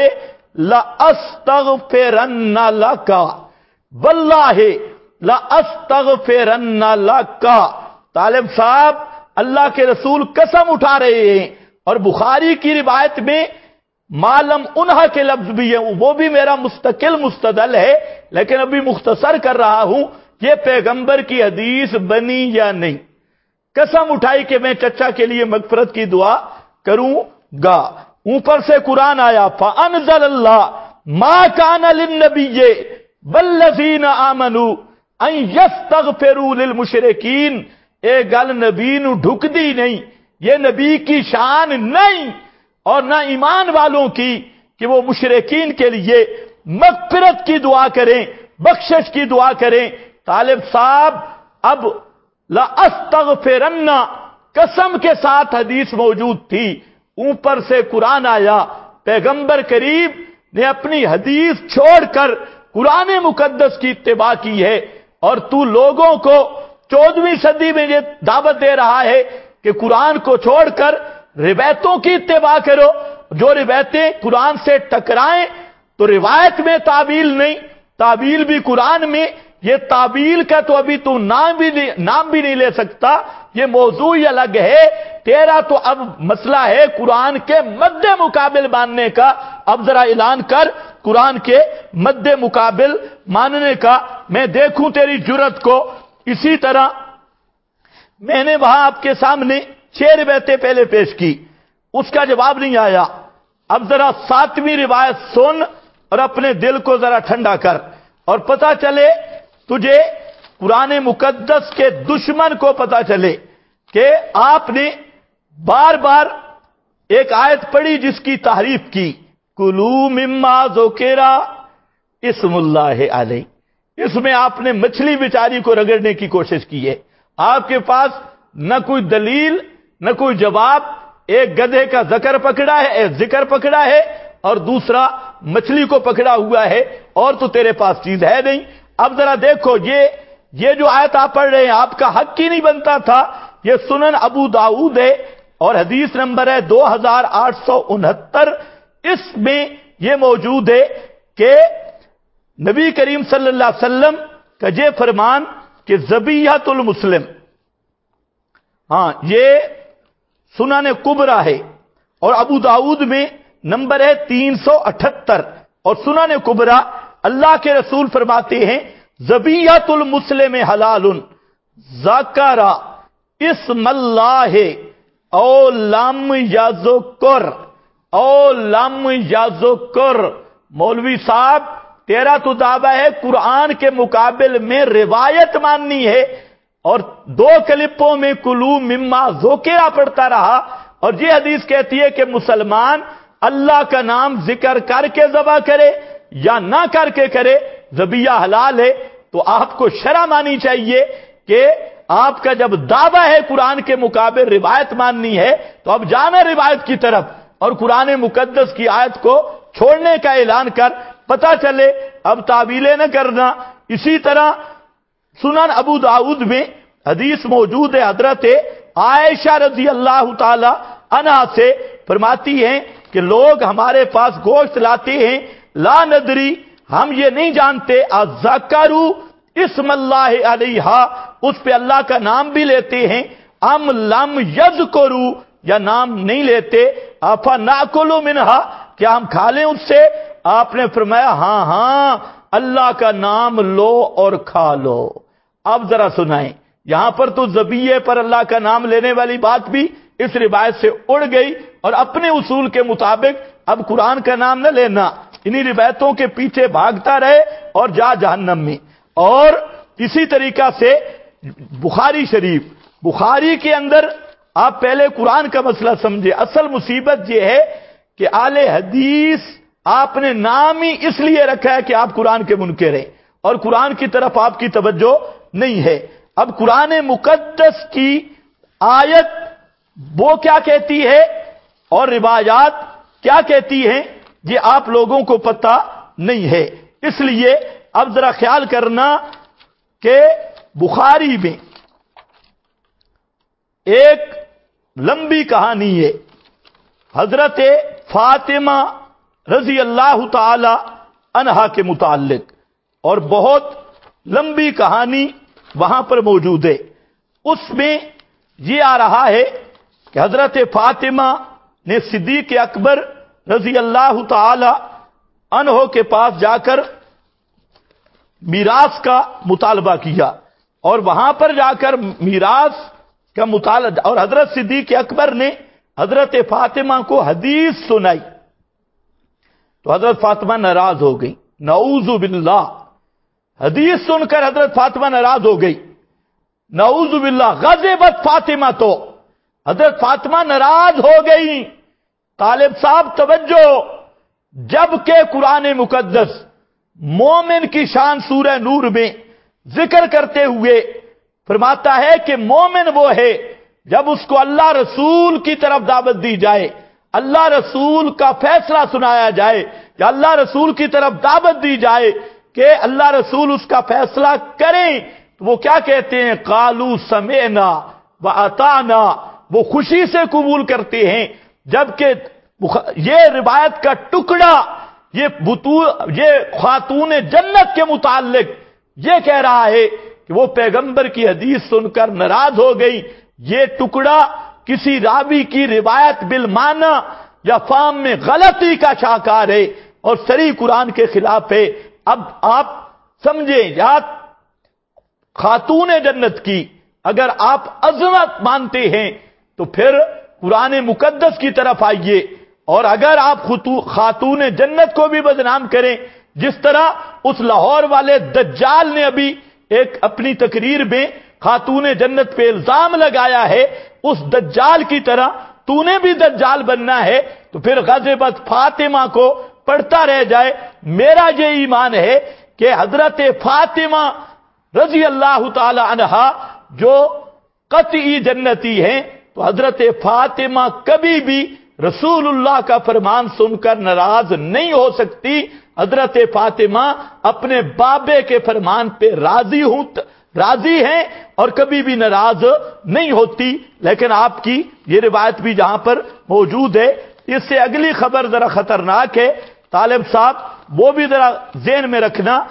لَأَسْتَغْفِرَنَّ لَكَ، واللہ لَأَسْتَغْفِرَنَّ لَكَ۔ طالب صاحب اللہ کے رسول قسم اٹھا رہے ہیں، اور بخاری کی روایت میں معلم انہا کے لفظ بھی ہیں، وہ بھی میرا مستقل مستدل ہے، لیکن ابھی مختصر کر رہا ہوں یہ پیغمبر کی حدیث بنی یا نہیں۔ قسم اٹھائی کہ میں چچا کے لیے مغفرت کی دعا کروں گا۔ اوپر سے قرآن آیا فَأَنزَلَ اللَّهُ مَا كَانَ لِلنَّبِيِّ وَالَّذِينَ آمَنُوا أَن يَسْتَغْفِرُوا لِلْمُشْرِكِينَ، اے گل نبی نو ڈھک دی نہیں، یہ نبی کی شان نہیں اور نہ ایمان والوں کی کہ وہ مشرکین کے لیے مغفرت کی دعا کریں، بخشش کی دعا کریں۔ طالب صاحب اب لَأَسْتَغْفِرَنَّ قسم کے ساتھ حدیث موجود تھی، اوپر سے قرآن آیا، پیغمبر کریم نے اپنی حدیث چھوڑ کر قرآن مقدس کی اتباع کی ہے، اور تو لوگوں کو 14ویں صدی میں یہ دعوت دے رہا ہے کہ قرآن کو چھوڑ کر روایتوں کی اتباع کرو، جو روایتیں قرآن سے ٹکرائیں تو روایت میں تعویل نہیں، تعویل بھی قرآن میں، یہ تعویل کا تو ابھی تو نام بھی نہیں لے سکتا، یہ موضوع ہی الگ ہے۔ تیرا تو اب مسئلہ ہے قرآن کے مد مقابل ماننے کا، اب ذرا اعلان کر قرآن کے مد مقابل ماننے کا، میں دیکھوں تیری جرت کو۔ اسی طرح میں نے وہاں آپ کے سامنے 6 روایتیں پہلے پیش کی، اس کا جواب نہیں آیا۔ اب ذرا 7ویں روایت سن اور اپنے دل کو ذرا ٹھنڈا کر، اور پتہ چلے تجھے قرآن مقدس کے دشمن کو پتہ چلے کہ آپ نے بار بار ایک آیت پڑھی جس کی تعریف کی، کلوا مما ذکر اسم اللہ علیہ، اس میں آپ نے مچھلی بیچاری کو رگڑنے کی کوشش کی ہے۔ آپ کے پاس نہ کوئی دلیل نہ کوئی جواب، ایک گدھے کا ذکر پکڑا ہے اور دوسرا مچھلی کو پکڑا ہوا ہے، اور تو تیرے پاس چیز ہے نہیں۔ اب ذرا دیکھو یہ جو آیت آپ پڑھ رہے ہیں آپ کا حق ہی نہیں بنتا تھا، یہ سنن ابو داؤد ہے اور حدیث نمبر ہے 2869۔ اس میں یہ موجود ہے کہ نبی کریم صلی اللہ علیہ وسلم کا یہ فرمان کہ ذبیحۃ المسلم، ہاں یہ سنن کبریٰ ہے اور ابو داؤد میں نمبر ہے 378، اور سنن کبریٰ اللہ کے رسول فرماتے ہیں ذبیحۃ المسلم حلال ذکر اسم اللہ او لم یذکر، او لم یذکر۔ مولوی صاحب تیرا تو دعویٰ ہے قرآن کے مقابل میں روایت ماننی ہے، اور 2 کلپوں میں کلو مما ذکرہ پڑھتا رہا، اور یہ حدیث کہتی ہے کہ مسلمان اللہ کا نام ذکر کر کے ذبح کرے یا نہ کر کے کرے، ذبیحہ حلال ہے۔ تو آپ کو شرع مانی چاہیے کہ آپ کا جب دعویٰ ہے قرآن کے مقابل روایت ماننی ہے تو اب جانا روایت کی طرف اور قرآن مقدس کی آیت کو چھوڑنے کا اعلان کر، پتہ چلے اب تعویلیں نہ کرنا۔ اسی طرح سنن ابو داؤد میں حدیث موجود ہے، حضرت عائشہ رضی اللہ تعالی عنہا سے فرماتی ہیں کہ لوگ ہمارے پاس گوشت لاتے ہیں، لا ندری، ہم یہ نہیں جانتے، اذکروا اسم اللہ علیہا، اس پہ اللہ کا نام بھی لیتے ہیں، ام لم یذکروا، یا نام نہیں لیتے، افناکل منہا، کیا ہم کھا لیں اس سے؟ آپ نے فرمایا ہاں ہاں، اللہ کا نام لو اور کھا لو۔ اب ذرا سنائیں، یہاں پر تو ذبیحے پر اللہ کا نام لینے والی بات بھی اس روایت سے اڑ گئی، اور اپنے اصول کے مطابق اب قرآن کا نام نہ لینا، انہی روایتوں کے پیچھے بھاگتا رہے اور جا جہنم میں۔ اور اسی طریقہ سے بخاری شریف، بخاری کے اندر آپ پہلے قرآن کا مسئلہ سمجھے، اصل مصیبت یہ ہے کہ اہل حدیث آپ نے نام ہی اس لیے رکھا ہے کہ آپ قرآن کے منکر ہیں اور قرآن کی طرف آپ کی توجہ نہیں ہے۔ اب قرآن مقدس کی آیت وہ کیا کہتی ہے اور روایات کیا کہتی ہیں، یہ آپ لوگوں کو پتہ نہیں ہے۔ اس لیے اب ذرا خیال کرنا کہ بخاری میں ایک لمبی کہانی ہے حضرت فاطمہ رضی اللہ تعالی عنہا کے متعلق، اور بہت لمبی کہانی وہاں پر موجود ہے۔ اس میں یہ آ رہا ہے کہ حضرت فاطمہ نے صدیق اکبر رضی اللہ تعالی عنہ کے پاس جا کر میراث کا مطالبہ کیا، اور وہاں پر جا کر میراث کا مطالبہ، اور حضرت صدیق اکبر نے حضرت فاطمہ کو حدیث سنائی تو حضرت فاطمہ ناراض ہو گئی، نعوذ باللہ، حدیث سن کر حضرت فاطمہ ناراض ہو گئی، نعوذ باللہ، غضبت فاطمہ، تو حضرت فاطمہ ناراض ہو گئی۔ طالب صاحب توجہ، جبکہ قرآن مقدس مومن کی شان سورہ نور میں ذکر کرتے ہوئے فرماتا ہے کہ مومن وہ ہے جب اس کو اللہ رسول کی طرف دعوت دی جائے، اللہ رسول کا فیصلہ سنایا جائے، یا اللہ رسول کی طرف دعوت دی جائے کہ اللہ رسول اس کا فیصلہ کریں، تو وہ کیا کہتے ہیں؟ قالوا سمعنا واطعنا، وہ خوشی سے قبول کرتے ہیں۔ جبکہ یہ روایت کا ٹکڑا یہ خاتون جنت کے متعلق یہ کہہ رہا ہے کہ وہ پیغمبر کی حدیث سن کر ناراض ہو گئی۔ یہ ٹکڑا کسی راوی کی روایت بالمعنی یا فہم میں غلطی کا شاہکار ہے اور صریح قرآن کے خلاف ہے۔ اب آپ سمجھیں، یا خاتون جنت کی اگر آپ عظمت مانتے ہیں تو پھر قرآن مقدس کی طرف آئیے، اور اگر آپ خاتون جنت کو بھی بدنام کریں، جس طرح اس لاہور والے دجال نے ابھی ایک اپنی تقریر میں خاتون جنت پہ الزام لگایا ہے، اس دجال کی طرح تو نے بھی دجال بننا ہے، تو پھر غضبت فاطمہ کو پڑھتا رہ جائے۔ میرا یہ ایمان ہے کہ حضرت فاطمہ رضی اللہ تعالی عنہا جو قطعی جنتی ہیں، تو حضرت فاطمہ کبھی بھی رسول اللہ کا فرمان سن کر ناراض نہیں ہو سکتی۔ حضرت فاطمہ اپنے بابے کے فرمان پہ راضی ہیں اور کبھی بھی ناراض نہیں ہوتی۔ لیکن آپ کی یہ روایت بھی جہاں پر موجود ہے، اس سے اگلی خبر ذرا خطرناک ہے، طالب صاحب وہ بھی ذرا ذہن میں رکھنا۔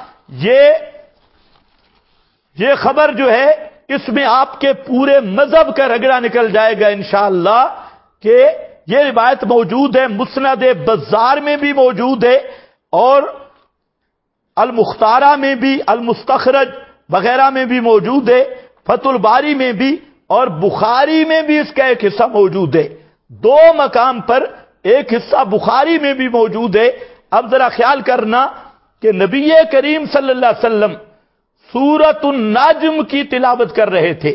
یہ خبر جو ہے اس میں آپ کے پورے مذہب کا رگڑا نکل جائے گا انشاءاللہ، کہ یہ روایت موجود ہے، مسند بزار میں بھی موجود ہے، اور المختارہ میں بھی، المستخرج وغیرہ میں بھی موجود ہے، فتح الباری میں بھی، اور بخاری میں بھی اس کا ایک حصہ موجود ہے۔ 2 مقام پر ایک حصہ بخاری میں بھی موجود ہے۔ اب ذرا خیال کرنا کہ نبی کریم صلی اللہ علیہ وسلم سورۃ النجم کی تلاوت کر رہے تھے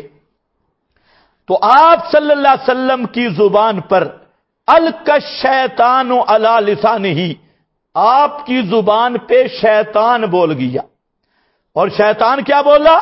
تو آپ صلی اللہ علیہ وسلم کی زبان پر القى الشیطان علی لسانہ، آپ کی زبان پہ شیطان بول گیا. اور شیطان کیا بولا؟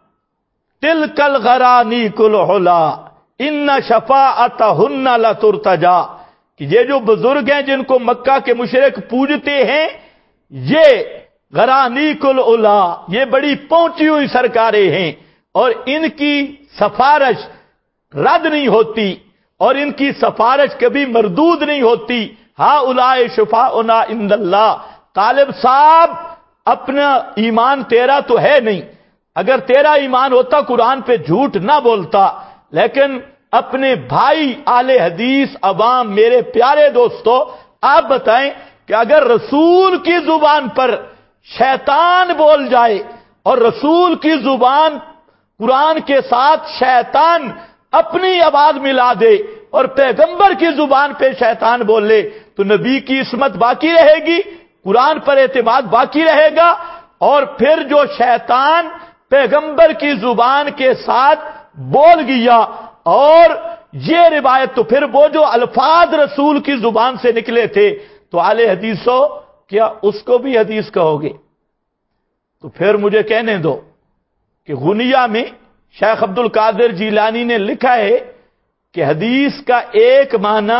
تلک الغرانیق العلا ان شفاعتہن لترتجا، کہ یہ جو بزرگ ہیں جن کو مکہ کے مشرک پوجتے ہیں، یہ غرانیق العلا، یہ بڑی پہنچی ہوئی سرکاریں ہیں اور ان کی سفارش رد نہیں ہوتی اور ان کی سفارش کبھی مردود نہیں ہوتی. ہاں اولئک شفاؤنا عند اللہ. طالب صاحب، اپنا ایمان تیرا تو ہے نہیں، اگر تیرا ایمان ہوتا قرآن پہ جھوٹ نہ بولتا، لیکن اپنے بھائی اہل حدیث عوام، میرے پیارے دوستو، آپ بتائیں کہ اگر رسول کی زبان پر شیطان بول جائے اور رسول کی زبان قرآن کے ساتھ شیطان اپنی آواز ملا دے اور پیغمبر کی زبان پہ شیطان بولے تو نبی کی عصمت باقی رہے گی، قرآن پر اعتماد باقی رہے گا. اور پھر جو شیطان پیغمبر کی زبان کے ساتھ بول گیا، اور یہ روایت تو پھر وہ جو الفاظ رسول کی زبان سے نکلے تھے، تو اہل حدیثوں کیا اس کو بھی حدیث کہو گے؟ تو پھر مجھے کہنے دو کہ غنیہ میں شیخ عبد القادر جیلانی نے لکھا ہے کہ حدیث کا ایک معنی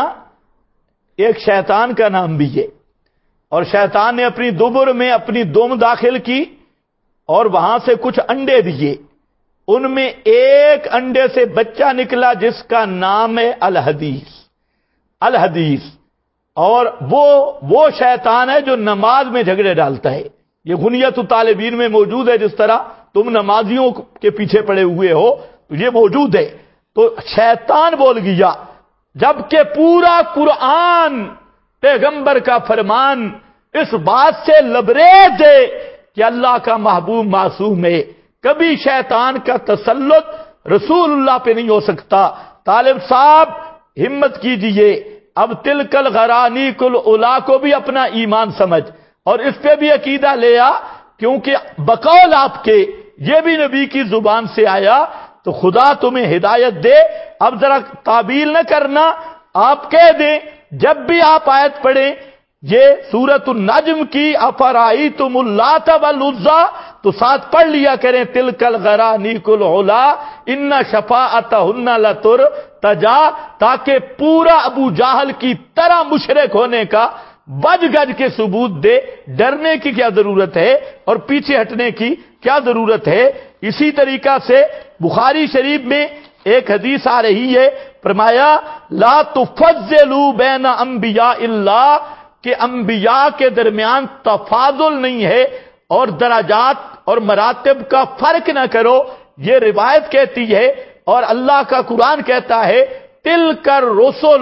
ایک شیطان کا نام بھی ہے، اور شیطان نے اپنی دبر میں اپنی دم داخل کی اور وہاں سے کچھ انڈے دیے، ان میں ایک انڈے سے بچہ نکلا جس کا نام ہے الحدیث. الحدیث، اور وہ شیطان ہے جو نماز میں جھگڑے ڈالتا ہے. یہ غنیت الطالبین میں موجود ہے، جس طرح تم نمازیوں کے پیچھے پڑے ہوئے ہو تو یہ موجود ہے. تو شیطان بول گیا، جبکہ پورا قرآن پیغمبر کا فرمان اس بات سے لبریز ہے کہ اللہ کا محبوب معصوم ہے، کبھی شیطان کا تسلط رسول اللہ پہ نہیں ہو سکتا. طالب صاحب ہمت کیجئے، اب تلک الغرانیق العلا کو بھی اپنا ایمان سمجھ اور اس پہ بھی عقیدہ لے آ، کیونکہ بقول آپ کے یہ بھی نبی کی زبان سے آیا تو خدا تمہیں ہدایت دے. اب ذرا تعبیل نہ کرنا، آپ کہہ دیں جب بھی آپ آیت پڑھیں یہ سورۃ النجم کی افرائیتم اللات والعزی تو ساتھ پڑھ لیا کریں تلک الغرانیق العلا ان شفاعتہن لترتجا، تاکہ پورا ابو جہل کی طرح مشرک ہونے کا بج گج کے ثبوت دے. ڈرنے کی کیا ضرورت ہے اور پیچھے ہٹنے کی کیا ضرورت ہے؟ اسی طریقہ سے بخاری شریف میں ایک حدیث آ رہی ہے، فرمایا لا تفضلوا بین انبیاء اللہ، کہ انبیاء کے درمیان تفاضل نہیں ہے اور درجات اور مراتب کا فرق نہ کرو. یہ روایت کہتی ہے اور اللہ کا قرآن کہتا ہے تلک الرسل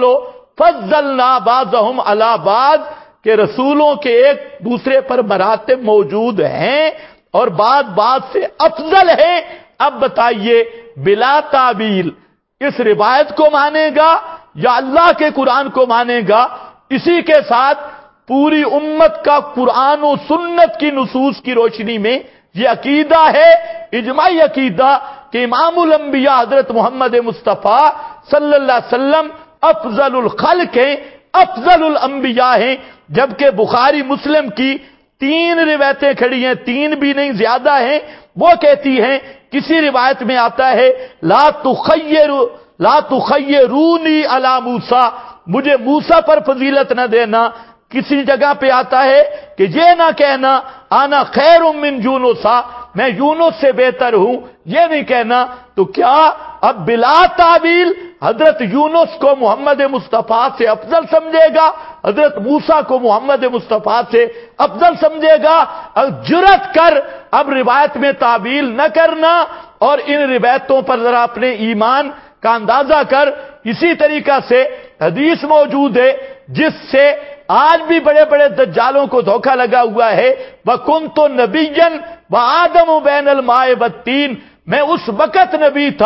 فضلنا بعضهم علی بعض، کہ رسولوں کے ایک دوسرے پر مراتب موجود ہیں اور بعض سے افضل ہیں. اب بتائیے بلا تعبیل اس روایت کو مانے گا یا اللہ کے قرآن کو مانے گا؟ اسی کے ساتھ پوری امت کا قرآن و سنت کی نصوص کی روشنی میں یہ عقیدہ ہے، اجماعی عقیدہ، کہ امام الانبیاء حضرت محمد مصطفیٰ صلی اللہ علیہ وسلم افضل الخلق ہیں، افضل الانبیاء ہیں. جبکہ بخاری مسلم کی 3 روایتیں کھڑی ہیں، 3 بھی نہیں زیادہ ہیں، وہ کہتی ہیں، کسی روایت میں آتا ہے لا تخیرونی علی موسیٰ، مجھے موسیٰ پر فضیلت نہ دینا. کسی جگہ پہ آتا ہے کہ یہ نہ کہنا انا خیر من یونسا، میں یونس سے بہتر ہوں، یہ نہیں کہنا. تو کیا اب بلا تعویل حضرت یونس کو محمد مصطفیٰ سے افضل سمجھے گا، حضرت موسیٰ کو محمد مصطفیٰ سے افضل سمجھے گا؟ اب جرأت کر اب روایت میں تعویل نہ کرنا اور ان روایتوں پر ذرا اپنے ایمان کا اندازہ کر. اسی طریقہ سے حدیث موجود ہے جس سے آج بھی بڑے بڑے دجالوں کو دھوکہ لگا ہوا ہے، وَكُنْتُ نَبِيًّا وَآدَمُ بَيْنَ الْمَاءِ وَالطِّينِ، میں اس وقت نبی تھا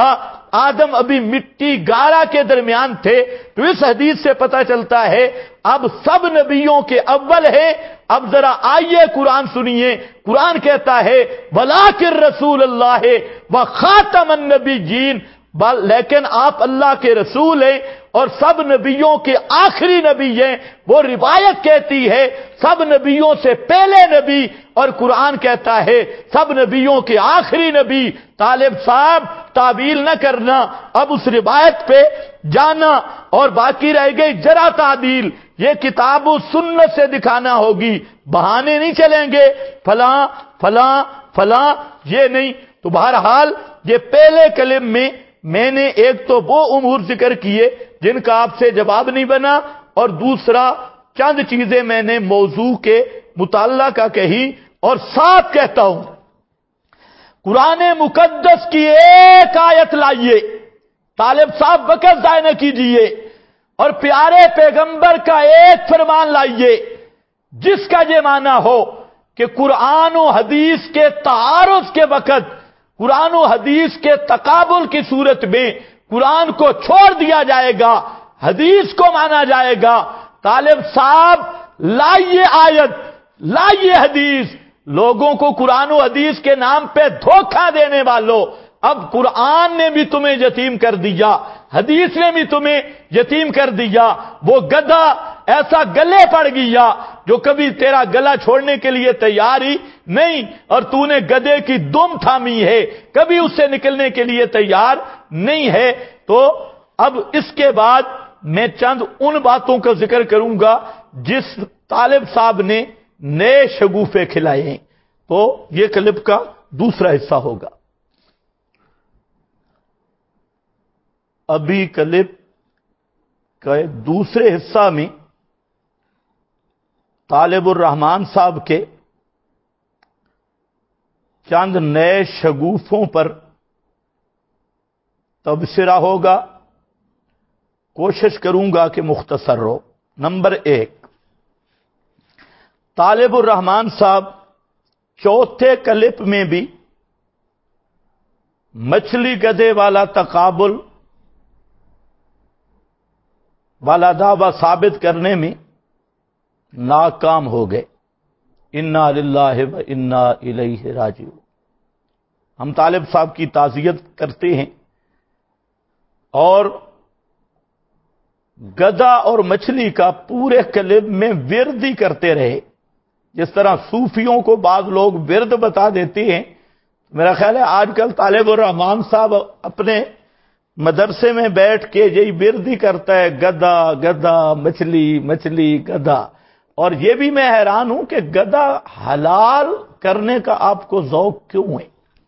آدم ابھی مٹی گارا کے درمیان تھے۔ تو اس حدیث سے پتہ چلتا ہے اب سب نبیوں کے اول ہے۔ اب ذرا آئیے قرآن سنیے، قرآن کہتا ہے وَلَٰكِن رسول اللہ وَخَاتَمَ النَّبِيِّينَ، لیکن آپ اللہ کے رسول ہیں اور سب نبیوں کے آخری نبی ہیں۔ وہ روایت کہتی ہے سب نبیوں سے پہلے نبی، اور قرآن کہتا ہے سب نبیوں کے آخری نبی۔ طالب صاحب تعویل نہ کرنا، اب اس روایت پہ جانا، اور باقی رہ گئی جرا تعدیل۔ یہ کتاب و سنت سے دکھانا ہوگی، بہانے نہیں چلیں گے فلاں فلاں فلاں، یہ نہیں۔ تو بہرحال یہ پہلے کلم میں نے ایک تو وہ امور ذکر کیے جن کا آپ سے جواب نہیں بنا، اور دوسرا چند چیزیں میں نے موضوع کے مطالعہ کا کہی، اور ساتھ کہتا ہوں قرآن مقدس کی ایک آیت لائیے، طالب صاحب وقت ضائع نہ کیجیے، اور پیارے پیغمبر کا ایک فرمان لائیے جس کا یہ معنی ہو کہ قرآن و حدیث کے تعارض کے وقت، قرآن و حدیث کے تقابل کی صورت میں قرآن کو چھوڑ دیا جائے گا، حدیث کو مانا جائے گا۔ طالب صاحب لائیے آیت، لائیے حدیث، لوگوں کو قرآن و حدیث کے نام پہ دھوکہ دینے والوں، اب قرآن نے بھی تمہیں یتیم کر دیا، حدیث نے بھی تمہیں یتیم کر دیا۔ وہ گدھا ایسا گلے پڑ گیا جو کبھی تیرا گلا چھوڑنے کے لیے تیار ہی نہیں، اور تو نے گدھے کی دم تھامی ہے، کبھی اس سے نکلنے کے لیے تیار نہیں ہے۔ تو اب اس کے بعد میں چند ان باتوں کا ذکر کروں گا جس طالب صاحب نے نئے شگوفے کھلائے ہیں۔ تو یہ کلپ کا دوسرا حصہ ہوگا۔ ابھی کلپ کے دوسرے حصہ میں طالب الرحمان صاحب کے چند نئے شگوفوں پر تبصرہ ہوگا، کوشش کروں گا کہ مختصر ہو۔ نمبر 1، طالب الرحمان صاحب چوتھے کلپ میں بھی مچھلی گدھے والا تقابل والا دعویٰ ثابت کرنے میں ناکام ہو گئے۔ انا للہ و انا الیہ راجعون۔ ہم طالب صاحب کی تعزیت کرتے ہیں، اور گدھا اور مچھلی کا پورے کلب میں ورد ہی کرتے رہے۔ جس طرح صوفیوں کو بعض لوگ ورد بتا دیتے ہیں، میرا خیال ہے آج کل طالب الرحمان صاحب اپنے مدرسے میں بیٹھ کے یہی ورد ہی کرتا ہے، گدھا گدھا مچھلی مچھلی گدھا۔ اور یہ بھی میں حیران ہوں کہ گدھا حلال کرنے کا آپ کو ذوق کیوں ہے؟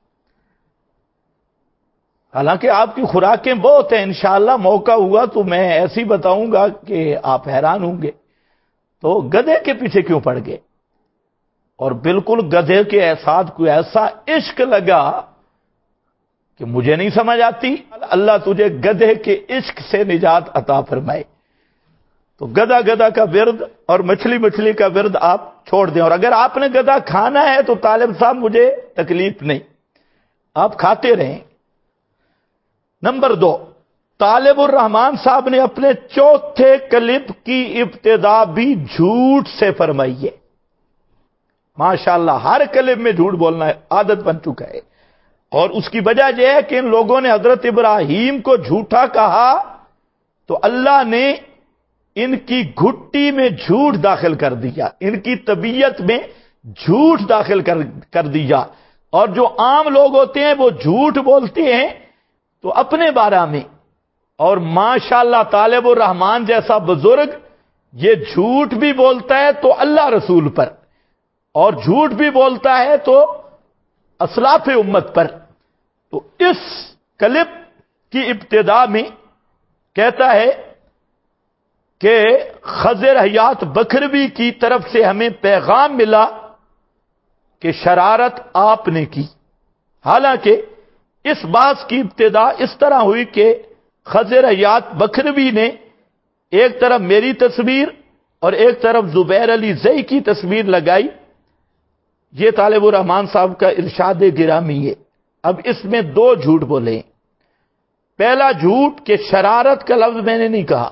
حالانکہ آپ کی خوراکیں بہت ہیں، انشاءاللہ موقع ہوا تو میں ایسی بتاؤں گا کہ آپ حیران ہوں گے۔ تو گدھے کے پیچھے کیوں پڑ گئے؟ اور بالکل گدھے کے ساتھ کوئی ایسا عشق لگا کہ مجھے نہیں سمجھ آتی۔ اللہ تجھے گدھے کے عشق سے نجات عطا فرمائے۔ تو گدھا گدھا کا ورد اور مچھلی مچھلی کا ورد آپ چھوڑ دیں، اور اگر آپ نے گدھا کھانا ہے تو طالب صاحب مجھے تکلیف نہیں، آپ کھاتے رہیں۔ نمبر 2، طالب الرحمان صاحب نے اپنے چوتھے کلپ کی ابتدا بھی جھوٹ سے فرمائی ہے۔ ماشاءاللہ ہر کلپ میں جھوٹ بولنا عادت بن چکا ہے، اور اس کی وجہ یہ ہے کہ ان لوگوں نے حضرت ابراہیم کو جھوٹا کہا تو اللہ نے ان کی گھٹی میں جھوٹ داخل کر دیا، ان کی طبیعت میں جھوٹ داخل کر دیا۔ اور جو عام لوگ ہوتے ہیں وہ جھوٹ بولتے ہیں تو اپنے بارے میں، اور ماشاءاللہ طالب الرحمان جیسا بزرگ یہ جھوٹ بھی بولتا ہے تو اللہ رسول پر، اور جھوٹ بھی بولتا ہے تو اسلاف امت پر۔ تو اس کلپ کی ابتدا میں کہتا ہے کہ خضر حیات بکھروی کی طرف سے ہمیں پیغام ملا کہ شرارت آپ نے کی۔ حالانکہ اس بات کی ابتدا اس طرح ہوئی کہ خضر حیات بکھروی نے ایک طرف میری تصویر اور ایک طرف زبیر علی زئی کی تصویر لگائی۔ یہ طالب الرحمان صاحب کا ارشاد گرامی ہے۔ اب اس میں 2 جھوٹ بولے۔ پہلا جھوٹ کہ شرارت کا لفظ میں نے نہیں کہا،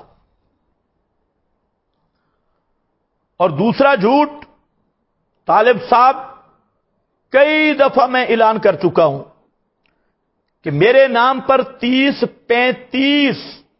اور دوسرا جھوٹ طالب صاحب کئی دفعہ میں اعلان کر چکا ہوں کہ میرے نام پر 30-35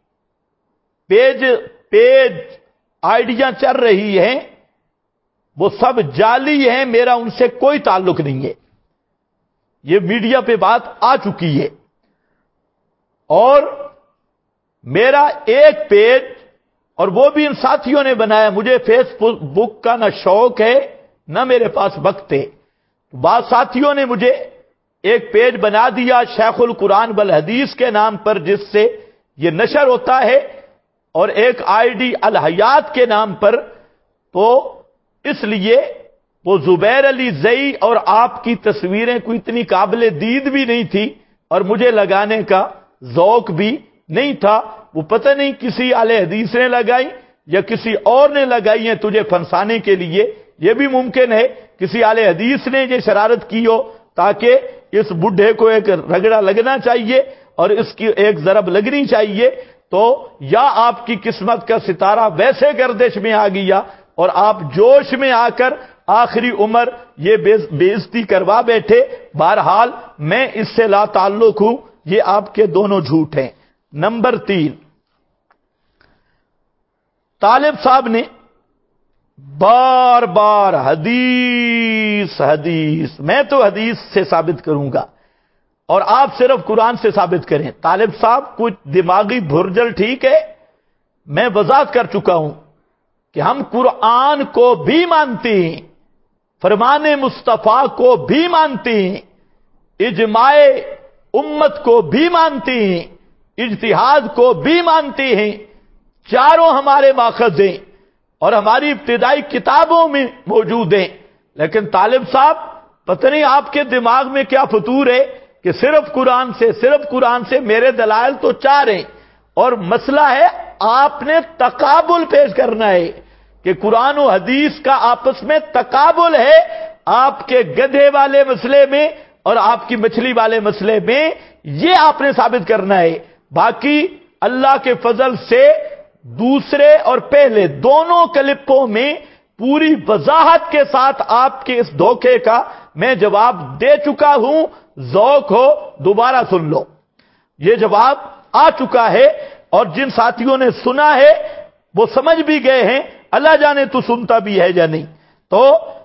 پیج آئیڈیاں چل رہی ہیں، وہ سب جعلی ہیں، میرا ان سے کوئی تعلق نہیں ہے۔ یہ میڈیا پہ بات آ چکی ہے، اور میرا ایک پیج، اور وہ بھی ان ساتھیوں نے بنایا، مجھے فیس بک کا نہ شوق ہے نہ میرے پاس وقت ہے۔ بعض ساتھیوں نے مجھے ایک پیج بنا دیا شیخ القرآن والحدیث کے نام پر، جس سے یہ نشر ہوتا ہے، اور ایک آئی ڈی الحیات کے نام پر، تو اس لیے وہ زبیر علی زئی اور آپ کی تصویریں کوئی اتنی قابل دید بھی نہیں تھی، اور مجھے لگانے کا ذوق بھی نہیں تھا۔ وہ پتہ نہیں کسی اہل حدیث نے لگائی یا کسی اور نے لگائی ہیں تجھے پھنسانے کے لیے، یہ بھی ممکن ہے کسی اہل حدیث نے یہ شرارت کی ہو تاکہ اس بڈھے کو ایک رگڑا لگنا چاہیے اور اس کی ایک ضرب لگنی چاہیے، تو یا آپ کی قسمت کا ستارہ ویسے گردش میں آ گیا اور آپ جوش میں آ کر آخری عمر یہ بےعزتی کروا بیٹھے۔ بہرحال میں اس سے لا تعلق ہوں، یہ آپ کے دونوں جھوٹ ہیں۔ نمبر 3، طالب صاحب نے بار بار حدیث حدیث، میں تو حدیث سے ثابت کروں گا اور آپ صرف قرآن سے ثابت کریں۔ طالب صاحب کچھ دماغی بھرجل ٹھیک ہے، میں وضاحت کر چکا ہوں کہ ہم قرآن کو بھی مانتے ہیں، فرمان مصطفیٰ کو بھی مانتے ہیں، اجماع امت کو بھی مانتے ہیں، اجتہاد کو بھی مانتے ہیں، چاروں ہمارے ماخذ ہیں اور ہماری ابتدائی کتابوں میں موجود ہیں۔ لیکن طالب صاحب پتہ نہیں آپ کے دماغ میں کیا فطور ہے کہ صرف قرآن سے میرے دلائل تو 4 ہیں، اور مسئلہ ہے آپ نے تقابل پیش کرنا ہے کہ قرآن و حدیث کا آپس میں تقابل ہے، آپ کے گدھے والے مسئلے میں اور آپ کی مچھلی والے مسئلے میں، یہ آپ نے ثابت کرنا ہے۔ باقی اللہ کے فضل سے دوسرے اور پہلے دونوں کلپوں میں پوری وضاحت کے ساتھ آپ کے اس دھوکے کا میں جواب دے چکا ہوں، ذوق ہو دوبارہ سن لو۔ یہ جواب آ چکا ہے، اور جن ساتھیوں نے سنا ہے وہ سمجھ بھی گئے ہیں، اللہ جانے تو سنتا بھی ہے یا نہیں۔ تو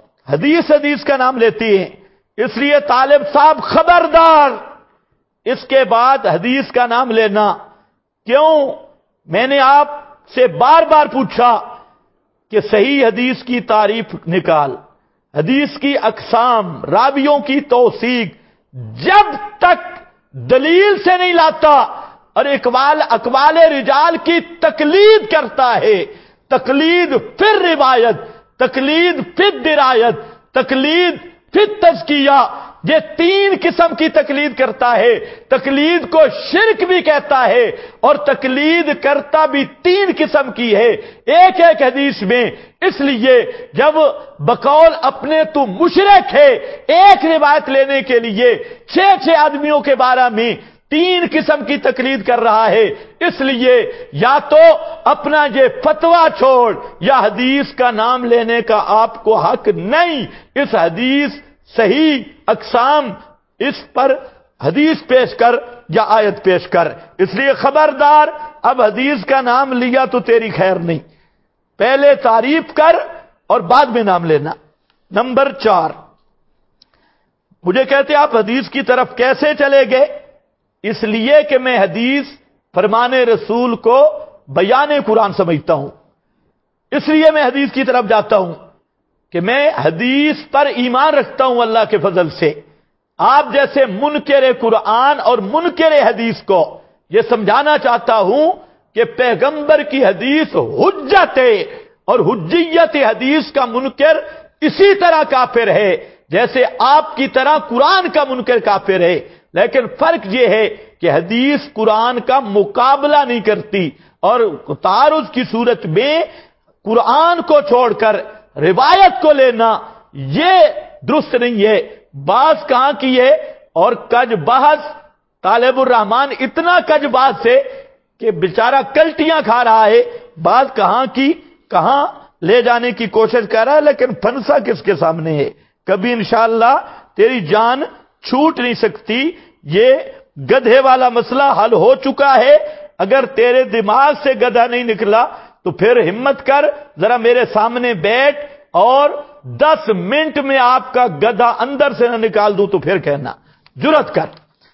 حدیث کا نام لیتی ہیں، اس لیے طالب صاحب خبردار، اس کے بعد حدیث کا نام لینا۔ کیوں؟ میں نے آپ سے بار بار پوچھا کہ صحیح حدیث کی تعریف نکال، حدیث کی اقسام، راویوں کی توثیق، جب تک دلیل سے نہیں لاتا اور اقوال رجال کی تقلید کرتا ہے، تقلید پھر روایت، تقلید پھر درایت، تقلید پھر تزکیہ، یہ 3 قسم کی تقلید کرتا ہے۔ تقلید کو شرک بھی کہتا ہے، اور تقلید کرتا بھی 3 قسم کی ہے ایک حدیث میں۔ اس لیے جب بقول اپنے تو مشرک ہے ایک روایت لینے کے لیے 6 آدمیوں کے بارے میں 3 قسم کی تقلید کر رہا ہے، اس لیے یا تو اپنا یہ فتویٰ چھوڑ یا حدیث کا نام لینے کا آپ کو حق نہیں۔ اس حدیث صحیح اقسام، اس پر حدیث پیش کر یا آیت پیش کر۔ اس لیے خبردار، اب حدیث کا نام لیا تو تیری خیر نہیں، پہلے تعریف کر اور بعد میں نام لینا۔ نمبر 4، مجھے کہتے آپ حدیث کی طرف کیسے چلے گئے؟ اس لیے کہ میں حدیث فرمان رسول کو بیان قرآن سمجھتا ہوں، اس لیے میں حدیث کی طرف جاتا ہوں کہ میں حدیث پر ایمان رکھتا ہوں اللہ کے فضل سے۔ آپ جیسے منکر قرآن اور منکر حدیث کو یہ سمجھانا چاہتا ہوں کہ پیغمبر کی حدیث حجت ہے، اور حجیت حدیث کا منکر اسی طرح کافر ہے جیسے آپ کی طرح قرآن کا منکر کافر ہے۔ لیکن فرق یہ ہے کہ حدیث قرآن کا مقابلہ نہیں کرتی، اور تعارض کی صورت میں قرآن کو چھوڑ کر روایت کو لینا یہ درست نہیں ہے۔ بات کہاں کی ہے؟ اور کج بحث طالب الرحمان اتنا کج باز سے کہ بیچارہ کلٹیاں کھا رہا ہے، بات کہاں کی کہاں لے جانے کی کوشش کر رہا ہے، لیکن پھنسا کس کے سامنے ہے؟ کبھی انشاءاللہ تیری جان چھوٹ نہیں سکتی۔ یہ گدھے والا مسئلہ حل ہو چکا ہے۔ اگر تیرے دماغ سے گدھا نہیں نکلا تو پھر ہمت کر، ذرا میرے سامنے بیٹھ اور 10 منٹ میں آپ کا گدھا اندر سے نہ نکال دوں تو پھر کہنا، جرت کر۔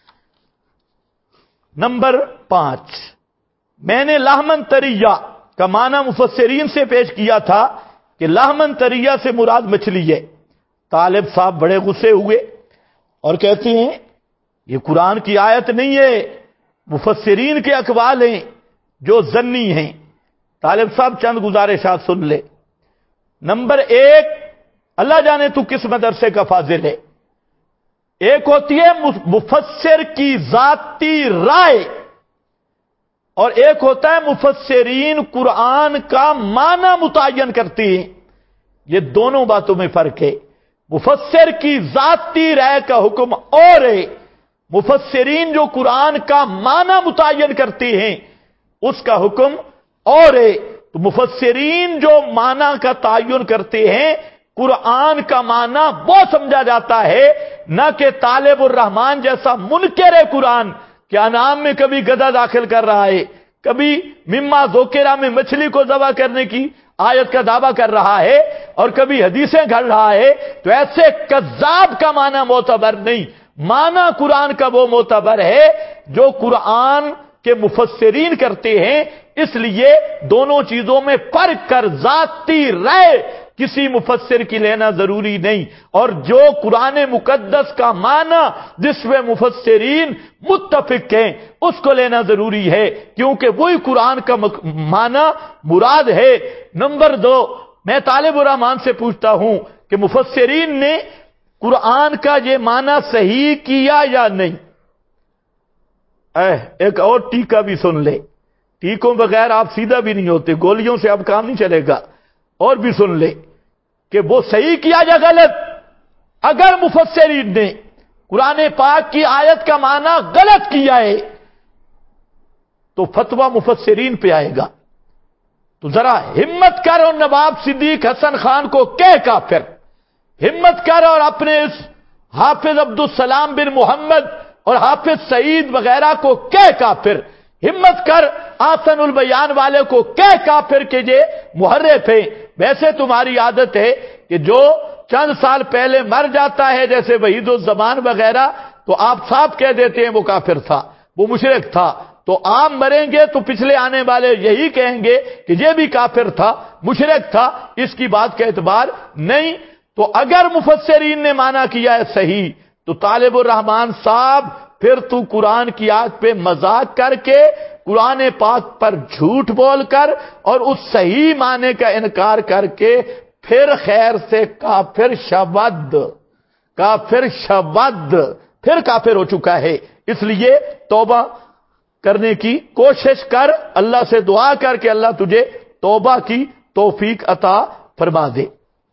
نمبر 5، میں نے لحمن طریہ کا معنی مفسرین سے پیش کیا تھا کہ لحمن طریہ سے مراد مچھلی ہے۔ طالب صاحب بڑے غصے ہوئے اور کہتے ہیں یہ قرآن کی آیت نہیں ہے، مفسرین کے اقوال ہیں جو ظنی ہیں۔ طالب صاحب چند گزارشات سن لے۔ نمبر 1، اللہ جانے تو کس مدرسے کا فاضل ہے، ایک ہوتی ہے مفسر کی ذاتی رائے اور ایک ہوتا ہے مفسرین قرآن کا معنی متعین کرتی ہیں۔ یہ دونوں باتوں میں فرق ہے۔ مفسر کی ذاتی رائے کا حکم اور ہے، مفسرین جو قرآن کا معنی متعین کرتی ہیں اس کا حکم اور ہے۔ تو مفسرین جو معنی کا تعین کرتے ہیں قرآن کا معنی وہ سمجھا جاتا ہے، نہ کہ طالب الرحمان جیسا منکر قرآن کہ انعام میں کبھی گدھا داخل کر رہا ہے، کبھی مما ذکرہ میں مچھلی کو ذبح کرنے کی آیت کا دعویٰ کر رہا ہے اور کبھی حدیثیں گھڑ رہا ہے۔ تو ایسے کذاب کا معنی معتبر نہیں، معنی قرآن کا وہ معتبر ہے جو قرآن کے مفسرین کرتے ہیں۔ اس لیے دونوں چیزوں میں فرق کر، ذاتی رائے کسی مفسر کی لینا ضروری نہیں، اور جو قرآن مقدس کا معنی جس میں مفسرین متفق ہیں اس کو لینا ضروری ہے، کیونکہ وہی قرآن کا معنی مراد ہے۔ نمبر 2، میں طالب الرحمان سے پوچھتا ہوں کہ مفسرین نے قرآن کا یہ معنی صحیح کیا یا نہیں؟ ایک اور ٹیکا بھی سن لے، ٹیکوں بغیر آپ سیدھا بھی نہیں ہوتے، گولیوں سے اب کام نہیں چلے گا۔ اور بھی سن لے کہ وہ صحیح کیا یا غلط۔ اگر مفسرین نے قرآن پاک کی آیت کا معنی غلط کیا ہے تو فتویٰ مفسرین پہ آئے گا۔ تو ذرا ہمت کر اور نواب صدیق حسن خان کو کہہ کافر، ہمت کر اور اپنے اس حافظ عبدالسلام بن محمد اور حافظ سعید وغیرہ کو کہہ کافر، ہمت کر آسن البیان والے کو کہہ کافر کہ یہ محرف ہیں۔ ویسے تمہاری عادت ہے کہ جو چند سال پہلے مر جاتا ہے جیسے وحید الزمان وغیرہ تو آپ صاحب کہہ دیتے ہیں وہ کافر تھا، وہ مشرک تھا، تو آپ مریں گے تو پچھلے آنے والے یہی کہیں گے کہ یہ بھی کافر تھا، مشرک تھا، اس کی بات کا اعتبار نہیں۔ تو اگر مفسرین نے مانا کیا ہے صحیح تو طالب الرحمان صاحب پھر تو قرآن کی آیت پہ مذاق کر کے، قرآن پاک پر جھوٹ بول کر اور اس صحیح معنی کا انکار کر کے پھر خیر سے کافر شود، کافر شود، پھر کافر ہو چکا ہے۔ اس لیے توبہ کرنے کی کوشش کر، اللہ سے دعا کر کہ اللہ تجھے توبہ کی توفیق عطا فرما دے۔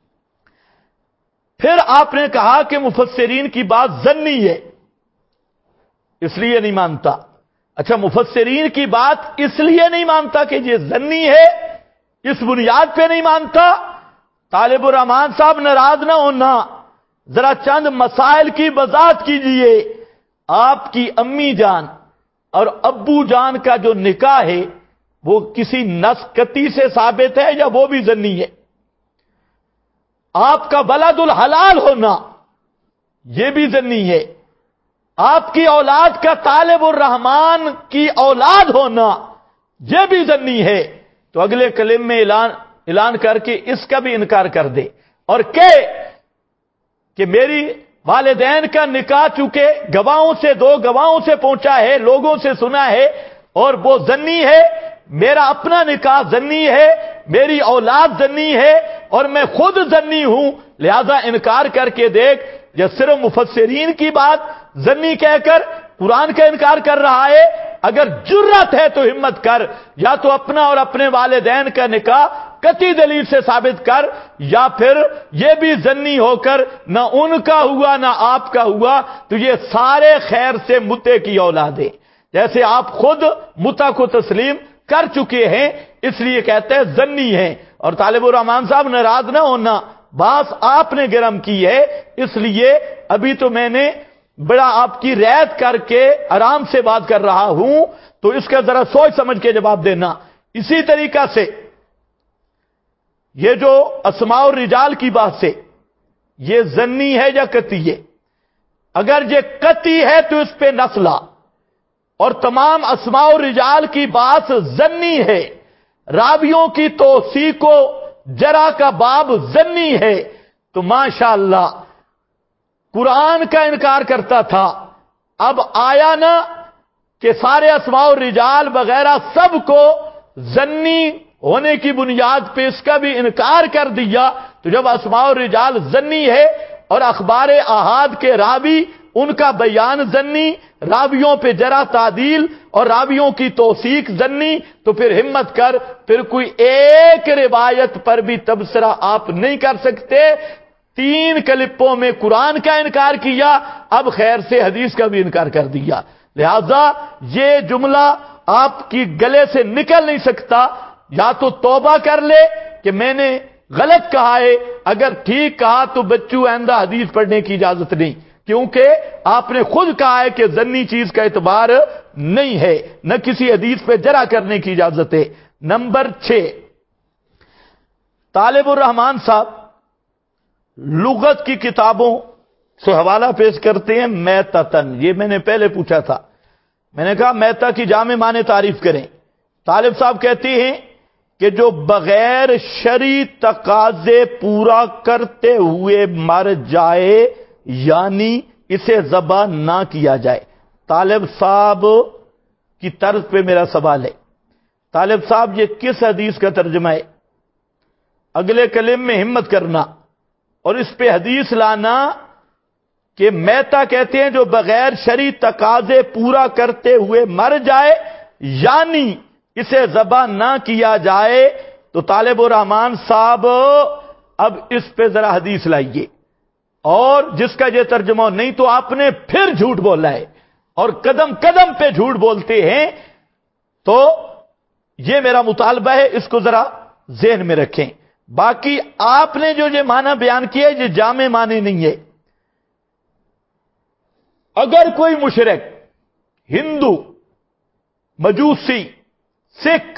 پھر آپ نے کہا کہ مفسرین کی بات ظنی ہے اس لیے نہیں مانتا۔ اچھا، مفسرین کی بات اس لیے نہیں مانتا کہ یہ ظنی ہے، اس بنیاد پہ نہیں مانتا۔ طالب الرحمان صاحب ناراض نہ ہونا، ذرا چند مسائل کی وضاحت کیجئے۔ آپ کی امی جان اور ابو جان کا جو نکاح ہے وہ کسی نسکتی سے ثابت ہے یا وہ بھی ظنی ہے؟ آپ کا ولد الحلال ہونا یہ بھی ظنی ہے۔ آپ کی اولاد کا طالب الرحمان کی اولاد ہونا یہ بھی ظنی ہے۔ تو اگلے کلم میں اعلان کر کے اس کا بھی انکار کر دے اور کہ میری والدین کا نکاح چونکہ گواہوں سے، 2 گواہوں سے پہنچا ہے، لوگوں سے سنا ہے اور وہ ظنی ہے، میرا اپنا نکاح ظنی ہے، میری اولاد ظنی ہے اور میں خود ظنی ہوں، لہذا انکار کر کے دیکھ۔ یا صرف مفسرین کی بات ظنی کہہ کر قرآن کا انکار کر رہا ہے؟ اگر جرت ہے تو ہمت کر، یا تو اپنا اور اپنے والدین کا نکاح قطعی دلیل سے ثابت کر، یا پھر یہ بھی ذنی ہو کر نہ ان کا ہوا نہ آپ کا ہوا، تو یہ سارے خیر سے متے کی اولادیں، جیسے آپ خود متا کو تسلیم کر چکے ہیں، اس لیے کہتے ہیں ذنی ہیں۔ اور طالب الرحمان صاحب ناراض نہ ہونا، بات آپ نے گرم کی ہے، اس لیے ابھی تو میں نے بڑا آپ کی رعایت کر کے آرام سے بات کر رہا ہوں، تو اس کا ذرا سوچ سمجھ کے جواب دینا۔ اسی طریقہ سے یہ جو اسماء الرجال کی بات سے، یہ ظنی ہے یا قطعی ہے؟ اگر یہ قطعی ہے تو اس پہ نص لا، اور تمام اسماء الرجال کی بات ظنی ہے، راویوں کی توثیق و جرح کا باب ظنی ہے، تو ماشاءاللہ قرآن کا انکار کرتا تھا، اب آیا نا کہ سارے اسماء الرجال وغیرہ سب کو ظنی ہونے کی بنیاد پہ اس کا بھی انکار کر دیا، تو جب اسماء الرجال ظنی ہے اور اخبار احاد کے راوی ان کا بیان ظنی، راویوں پہ جرح تعدیل اور راویوں کی توثیق ظنی، تو پھر ہمت کر، پھر کوئی ایک روایت پر بھی تبصرہ آپ نہیں کر سکتے۔ 3 کلپوں میں قرآن کا انکار کیا، اب خیر سے حدیث کا بھی انکار کر دیا، لہذا یہ جملہ آپ کی گلے سے نکل نہیں سکتا۔ یا تو توبہ کر لے کہ میں نے غلط کہا ہے، اگر ٹھیک کہا تو بچوں آئندہ حدیث پڑھنے کی اجازت نہیں، کیونکہ آپ نے خود کہا ہے کہ ظنی چیز کا اعتبار نہیں ہے، نہ کسی حدیث پہ جرح کرنے کی اجازت ہے۔ نمبر 6، طالب الرحمان صاحب لغت کی کتابوں سے حوالہ پیش کرتے ہیں میتتن، یہ میں نے پہلے پوچھا تھا، میں نے کہا میتا کی جامع معنی تعریف کریں۔ طالب صاحب کہتے ہیں کہ جو بغیر شرعی تقاضے پورا کرتے ہوئے مر جائے، یعنی اسے ذبح نہ کیا جائے۔ طالب صاحب کی طرز پہ میرا سوال ہے، طالب صاحب یہ کس حدیث کا ترجمہ ہے؟ اگلے کلم میں ہمت کرنا اور اس پہ حدیث لانا کہ میتا کہتے ہیں جو بغیر شرعی تقاضے پورا کرتے ہوئے مر جائے، یعنی اسے ذبح نہ کیا جائے۔ تو طالب الرحمان صاحب اب اس پہ ذرا حدیث لائیے، اور جس کا یہ ترجمہ نہیں تو آپ نے پھر جھوٹ بولا ہے اور قدم قدم پہ جھوٹ بولتے ہیں، تو یہ میرا مطالبہ ہے، اس کو ذرا ذہن میں رکھیں۔ باقی آپ نے جو یہ معنی بیان کیا ہے یہ جامع معنی نہیں ہے۔ اگر کوئی مشرک، ہندو، مجوسی، سکھ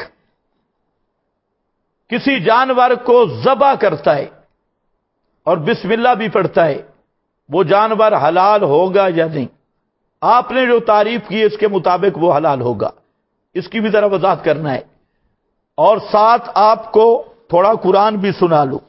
کسی جانور کو ذبح کرتا ہے اور بسم اللہ بھی پڑھتا ہے، وہ جانور حلال ہوگا یا نہیں؟ آپ نے جو تعریف کی اس کے مطابق وہ حلال ہوگا، اس کی بھی ذرا وضاحت کرنا ہے، اور ساتھ آپ کو تھوڑا قرآن بھی سنا لوں۔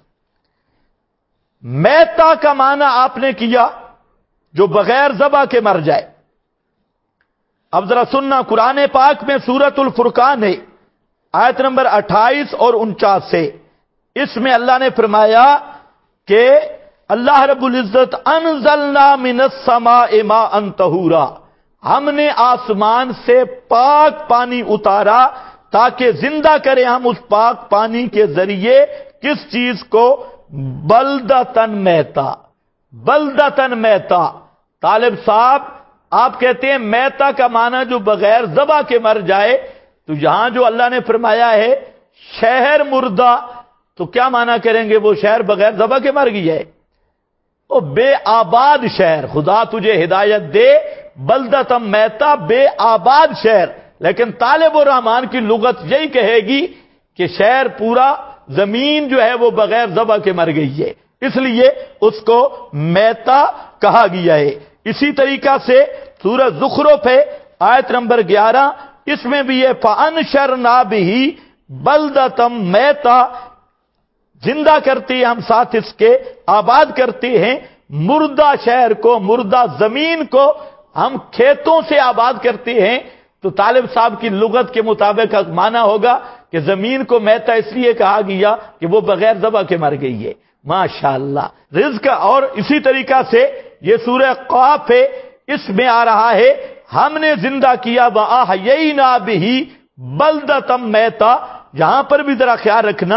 میتا کا معنی آپ نے کیا جو بغیر ذبح کے مر جائے۔ اب ذرا سننا، قرآن پاک میں سورۃ الفرقان ہے، آیت نمبر 28 اور 49 سے، اس میں اللہ نے فرمایا کہ اللہ رب العزت انزلنا من السماء ماء طہورا، ہم نے آسمان سے پاک پانی اتارا تاکہ زندہ کریں ہم اس پاک پانی کے ذریعے کس چیز کو؟ بلدتن میتا، بلدتن میتا۔ طالب صاحب آپ کہتے ہیں میتا کا معنی جو بغیر ذبح کے مر جائے، تو یہاں جو اللہ نے فرمایا ہے شہر مردہ، تو کیا معنی کریں گے؟ وہ شہر بغیر ذبح کے مر گئی ہے، وہ بے آباد شہر، خدا تجھے ہدایت دے، بلدتم میتا بے آباد شہر۔ لیکن طالب الرحمان کی لغت یہی کہے گی کہ شہر پورا زمین جو ہے وہ بغیر ذبح کے مر گئی ہے، اس لیے اس کو میتا کہا گیا ہے۔ اسی طریقہ سے سورہ زخرف ہے، آیت نمبر 11، اس میں بھی ہے فَأَنشَرْنَا بِهِ بَلْدَةً میتا، زندہ کرتے ہیں ہم ساتھ اس کے، آباد کرتے ہیں مردہ شہر کو، مردہ زمین کو ہم کھیتوں سے آباد کرتے ہیں۔ تو طالب صاحب کی لغت کے مطابق معنی ہوگا کہ زمین کو میتا اس لیے کہا گیا کہ وہ بغیر ذبح کے مر گئی ہے۔ ماشاءاللہ رزق۔ اور اسی طریقہ سے یہ سورہ قاف ہے، اس میں آ رہا ہے ہم نے زندہ کیا وَأَحْيَيْنَا بِهِ بَلْدَةً میتا۔ یہاں پر بھی ذرا خیال رکھنا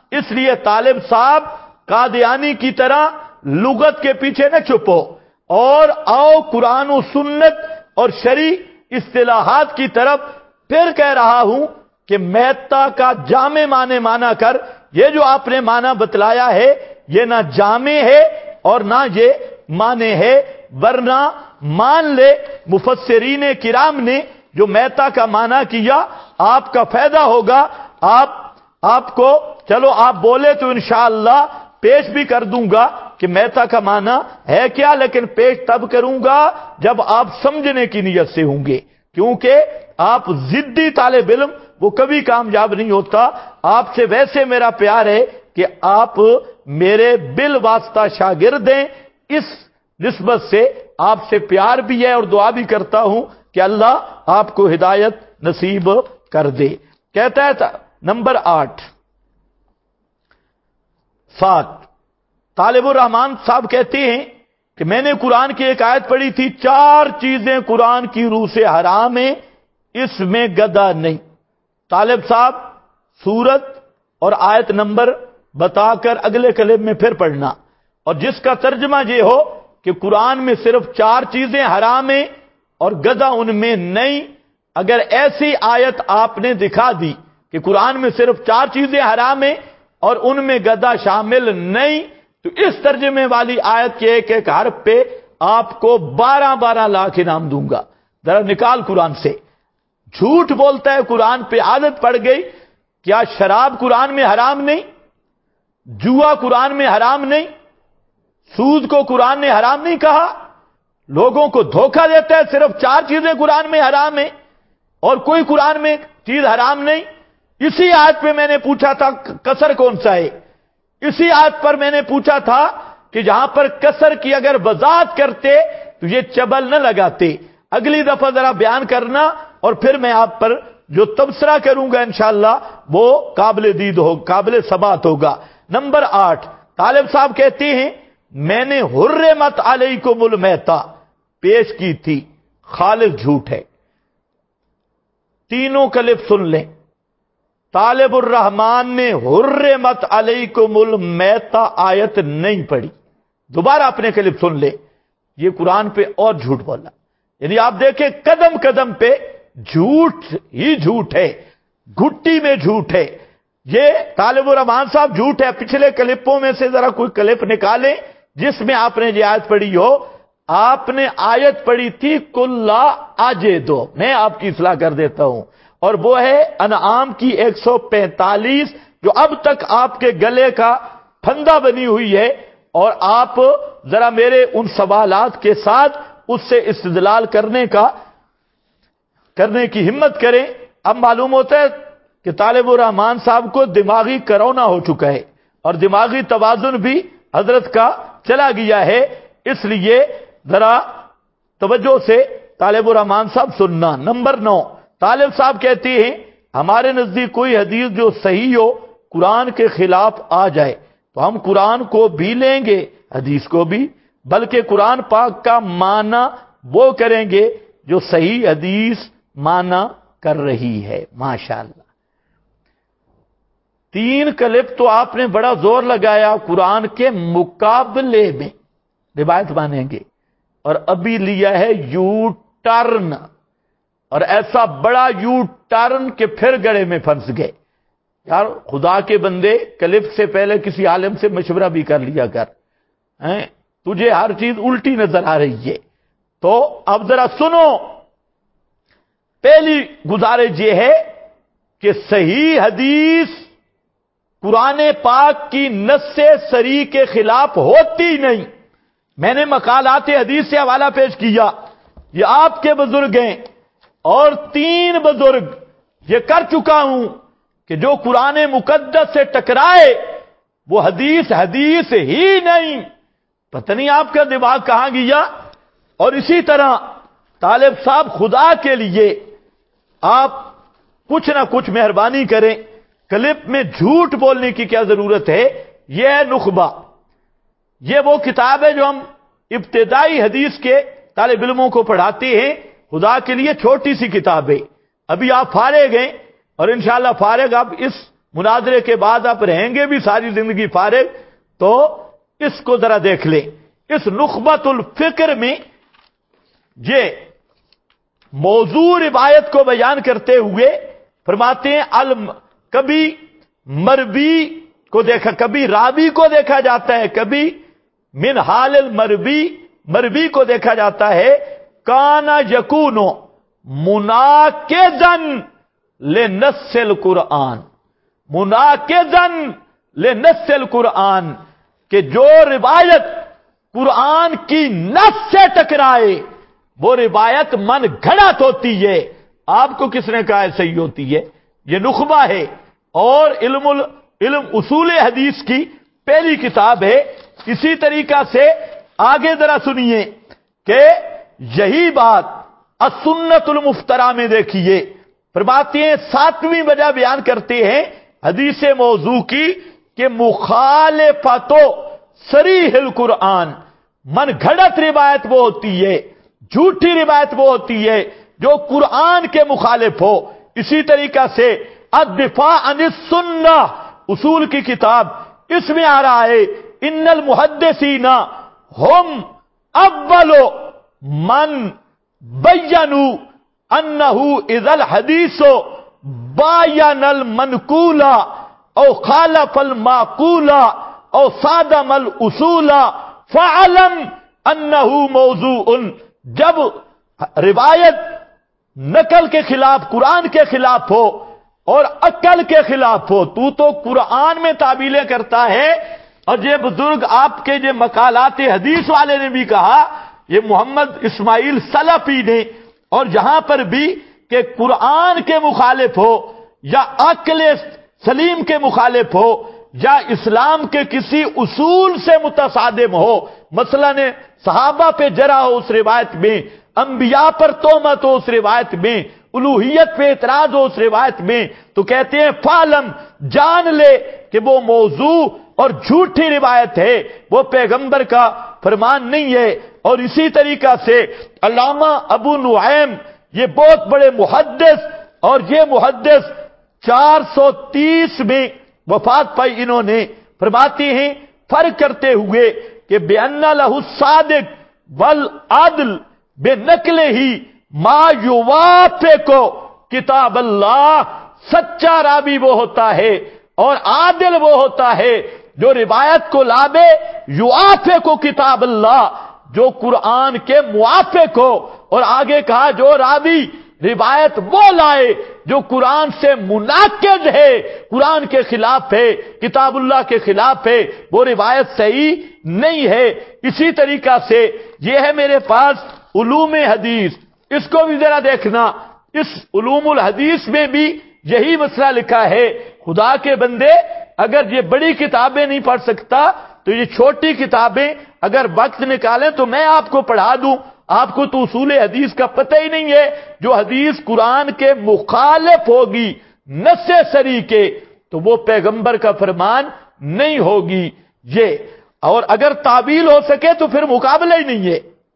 اس لیے طالب صاحب قادیانی کی طرح لغت کے پیچھے نہ چھپو اور آؤ قرآن و سنت اور شرعی اصطلاحات کی طرف. پھر کہہ رہا ہوں کہ میتا کا جامع معنی مانا کر. یہ جو آپ نے معنی بتلایا ہے یہ نہ جامع ہے اور نہ یہ معنی ہے، ورنہ مان لے مفسرین کرام نے جو میتا کا معنی کیا آپ کا فائدہ ہوگا. آپ کو چلو آپ بولے تو انشاءاللہ پیش بھی کر دوں گا کہ میتا کا معنی ہے کیا، لیکن پیش تب کروں گا جب آپ سمجھنے کی نیت سے ہوں گے، کیونکہ آپ ضدی طالب علم وہ کبھی کامیاب نہیں ہوتا. آپ سے ویسے میرا پیار ہے کہ آپ میرے بالواسطہ شاگرد ہیں، اس نسبت سے آپ سے پیار بھی ہے اور دعا بھی کرتا ہوں کہ اللہ آپ کو ہدایت نصیب کر دے. کہتا ہے نمبر 8 طالب الرحمان صاحب کہتے ہیں کہ میں نے قرآن کی ایک آیت پڑھی تھی، 4 چیزیں قرآن کی روح سے حرام ہیں، اس میں گدھا نہیں. طالب صاحب سورت اور آیت نمبر بتا کر اگلے کلم میں پھر پڑھنا، اور جس کا ترجمہ یہ ہو کہ قرآن میں صرف 4 چیزیں حرام ہیں اور گدھا ان میں نہیں. اگر ایسی آیت آپ نے دکھا دی کہ قرآن میں صرف 4 چیزیں حرام ہیں اور ان میں گدھا شامل نہیں، تو اس ترجمے والی آیت کے ایک ایک حرف پہ آپ کو 12 لاکھ انعام دوں گا. ذرا نکال قرآن سے. جھوٹ بولتا ہے قرآن پہ عادت پڑ گئی. کیا شراب قرآن میں حرام نہیں؟ جوا قرآن میں حرام نہیں؟ سود کو قرآن نے حرام نہیں کہا؟ لوگوں کو دھوکہ دیتا ہے صرف 4 چیزیں قرآن میں حرام ہیں اور کوئی قرآن میں چیز حرام نہیں. اسی آیت پہ میں نے پوچھا تھا کسر کون سا ہے، اسی آیت پر میں نے پوچھا تھا کہ جہاں پر کسر کی اگر وضاحت کرتے تو یہ چبل نہ لگاتے. اگلی دفعہ ذرا بیان کرنا اور پھر میں آپ پر جو تبصرہ کروں گا انشاءاللہ وہ قابل دید ہو، قابل ثبات ہوگا. نمبر 8 طالب صاحب کہتے ہیں میں نے حرمت علیکم المیتہ پیش کی تھی، خالص جھوٹ ہے. تینوں کلپ سن لیں. طالب الرحمان نے حرمت علیکم المیتہ آیت نہیں پڑھی. دوبارہ اپنے کلپ سن لیں. یہ قرآن پہ اور جھوٹ بولا. یعنی آپ دیکھیں قدم قدم پہ جھوٹ ہی جھوٹ ہے، گھٹی میں جھوٹ ہے. یہ طالب الرحمان صاحب جھوٹ ہے. پچھلے کلپوں میں سے ذرا کوئی کلپ نکالیں جس میں آپ نے یہ آیت پڑھی ہو. آپ نے آیت پڑھی تھی کلا آجے دو، میں آپ کی اصلاح کر دیتا ہوں، اور وہ ہے انعام کی 145 جو اب تک آپ کے گلے کا پھندا بنی ہوئی ہے. اور آپ ذرا میرے ان سوالات کے ساتھ اس سے استدلال کرنے کی ہمت کریں. اب معلوم ہوتا ہے کہ طالب الرحمان صاحب کو دماغی کرونا ہو چکا ہے اور دماغی توازن بھی حضرت کا چلا گیا ہے. اس لیے ذرا توجہ سے طالب الرحمان صاحب سننا. نمبر 9 طالب صاحب کہتے ہیں ہمارے نزدیک کوئی حدیث جو صحیح ہو قرآن کے خلاف آ جائے تو ہم قرآن کو بھی لیں گے حدیث کو بھی، بلکہ قرآن پاک کا معنی وہ کریں گے جو صحیح حدیث معنی کر رہی ہے. ماشاءاللہ 3 کلپ تو آپ نے بڑا زور لگایا قرآن کے مقابلے میں روایت مانیں گے، اور ابھی لیا ہے یو ٹرن، اور ایسا بڑا یو ٹرن کہ پھر گڑے میں پھنس گئے. یار خدا کے بندے کلپ سے پہلے کسی عالم سے مشورہ بھی کر لیا کر. تجھے ہر چیز الٹی نظر آ رہی ہے. تو اب ذرا سنو. پہلی گزارش یہ ہے کہ صحیح حدیث قرآن پاک کی نص صریح کے خلاف ہوتی نہیں. میں نے مقالات حدیث سے حوالہ پیش کیا، یہ آپ کے بزرگ ہیں، اور 3 بزرگ یہ کر چکا ہوں کہ جو قرآن مقدس سے ٹکرائے وہ حدیث ہی نہیں. پتہ نہیں آپ کا دماغ کہاں گیا. اور اسی طرح طالب صاحب خدا کے لیے آپ کچھ نہ کچھ مہربانی کریں. کلپ میں جھوٹ بولنے کی کیا ضرورت ہے؟ یہ ہے نخبہ. یہ وہ کتاب ہے جو ہم ابتدائی حدیث کے طالب علموں کو پڑھاتے ہیں. خدا کے لیے چھوٹی سی کتاب ہے. ابھی آپ فارغ ہیں اور انشاءاللہ فارغ اب اس مناظرے کے بعد آپ رہیں گے بھی ساری زندگی فارغ، تو اس کو ذرا دیکھ لیں۔ اس نخبۃ الفکر میں یہ موضوع روایت کو بیان کرتے ہوئے فرماتے ہیں کبھی مروی کو دیکھا، کبھی راوی کو دیکھا جاتا ہے، کبھی من حال مروی کو دیکھا جاتا ہے، کانا یکونو مناقضاً لنص القرآن، مناقضاً لنص القرآن، کہ جو روایت قرآن کی نص سے ٹکرائے وہ روایت من گھڑت ہوتی ہے۔ آپ کو کس نے کہا ہے صحیح ہوتی ہے؟ یہ نخبہ ہے، اور علم اصول حدیث کی پہلی کتاب ہے۔ اسی طریقہ سے آگے ذرا سنیے کہ یہی بات السنت المفترا میں دیکھیے، فرماتے ہیں 7ویں وجہ بیان کرتے ہیں حدیث موضوع کی کہ مخالفت صریح القرآن، من گھڑت روایت وہ ہوتی ہے، جھوٹی روایت وہ ہوتی ہے جو قرآن کے مخالف ہو۔ اسی طریقہ سے الدفاع عن السنہ اصول کی کتاب، اس میں آ رہا ہے ان المحدثین ہم اول من بینوا انہ اذا الحدیث باین المنقول او خالف المعقول او صادم الاصول فعلم انہ موضوع، جب روایت نقل کے خلاف، قرآن کے خلاف ہو اور عقل کے خلاف ہو، تو قرآن میں تعبیلیں کرتا ہے، اور یہ بزرگ آپ کے یہ مقالات حدیث والے نے بھی کہا، یہ محمد اسماعیل سلفی نے، اور جہاں پر بھی کہ قرآن کے مخالف ہو یا عقل سلیم کے مخالف ہو یا اسلام کے کسی اصول سے متصادم ہو، مثلا صحابہ پہ جرح ہو اس روایت میں، انبیاء پر تہمت ہو اس روایت میں، الوہیت پہ اعتراض ہو اس روایت میں، تو کہتے ہیں فعلم، جان لے کہ وہ موضوع اور جھوٹی روایت ہے، وہ پیغمبر کا فرمان نہیں ہے۔ اور اسی طریقہ سے علامہ ابو نعیم، یہ بہت بڑے محدث، اور یہ محدث 430 میں وفات پائی انہوں نے، فرماتے ہیں فرق کرتے ہوئے کہ بِأَنَّ لَهُ الصَّادِقُ وَالْعَدْلُ بِنَقْلِهِ مَا يُوَافِقُ کتاب اللہ، سچا راوی وہ ہوتا ہے اور عادل وہ ہوتا ہے جو روایت کو لابے یوافق کتاب اللہ، جو قرآن کے موافق ہو، اور آگے کہا جو راوی روایت وہ لائے جو قرآن سے مناقض ہے، قرآن کے خلاف ہے، کتاب اللہ کے خلاف ہے، وہ روایت صحیح نہیں ہے۔ اسی طریقہ سے یہ ہے میرے پاس علوم حدیث، اس کو بھی ذرا دیکھنا، اس علوم الحدیث میں بھی یہی مسئلہ لکھا ہے۔ خدا کے بندے، اگر یہ بڑی کتابیں نہیں پڑھ سکتا تو یہ چھوٹی کتابیں اگر وقت نکالیں تو میں آپ کو پڑھا دوں۔ آپ کو تو اصول حدیث کا پتہ ہی نہیں ہے، جو حدیث قرآن کے مخالف ہوگی نص صریح کے تو وہ پیغمبر کا فرمان نہیں ہوگی یہ، اور اگر تعبیل ہو سکے تو پھر مقابلہ ہی نہیں ہے۔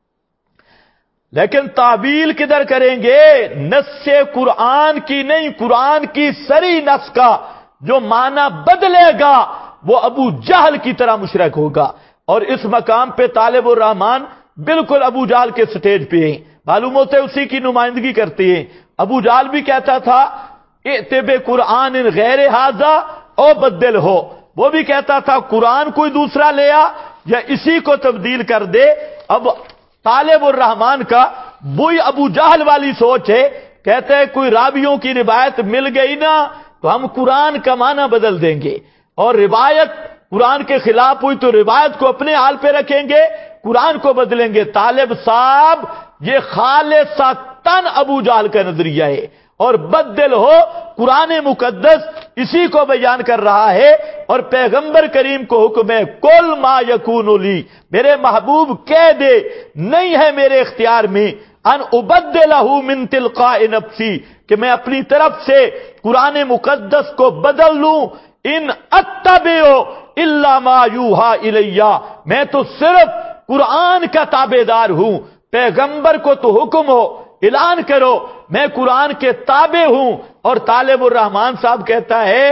لیکن تعبیل کدھر کریں گے؟ نص قرآن کی نہیں، قرآن کی صریح نص کا جو معنی بدلے گا وہ ابو جہل کی طرح مشرک ہوگا، اور اس مقام پہ طالب الرحمن بالکل ابو جہل کے سٹیج پہ ہیں، معلوم ہوتا ہے اسی کی نمائندگی کرتے ہیں۔ ابو جہل بھی کہتا تھا ائت بقرآن غیر ھذا او بدل ہو، وہ بھی کہتا تھا قرآن کوئی دوسرا لے آ یا اسی کو تبدیل کر دے۔ اب طالب الرحمن کا وہی ابو جہل والی سوچ ہے، کہتے ہیں کوئی راویوں کی روایت مل گئی نا تو ہم قرآن کا معنی بدل دیں گے، اور روایت قرآن کے خلاف ہوئی تو روایت کو اپنے حال پہ رکھیں گے، قرآن کو بدلیں گے۔ طالب صاحب یہ خالصتاً ابو جہل کا نظریہ ہے، اور بدل ہو قرآن مقدس اسی کو بیان کر رہا ہے، اور پیغمبر کریم کو حکم ہے کل ما یکون لی، میرے محبوب کہہ دے نہیں ہے میرے اختیار میں ان ابدلہ من تلقاء نفسی، کہ میں اپنی طرف سے قرآن مقدس کو بدل لوں، ان اتبع الا ما یوحى الی، میں تو صرف قرآن کا تابع دار ہوں، پیغمبر کو تو حکم ہو اعلان کرو میں قرآن کے تابع ہوں۔ اور طالب الرحمن صاحب کہتا ہے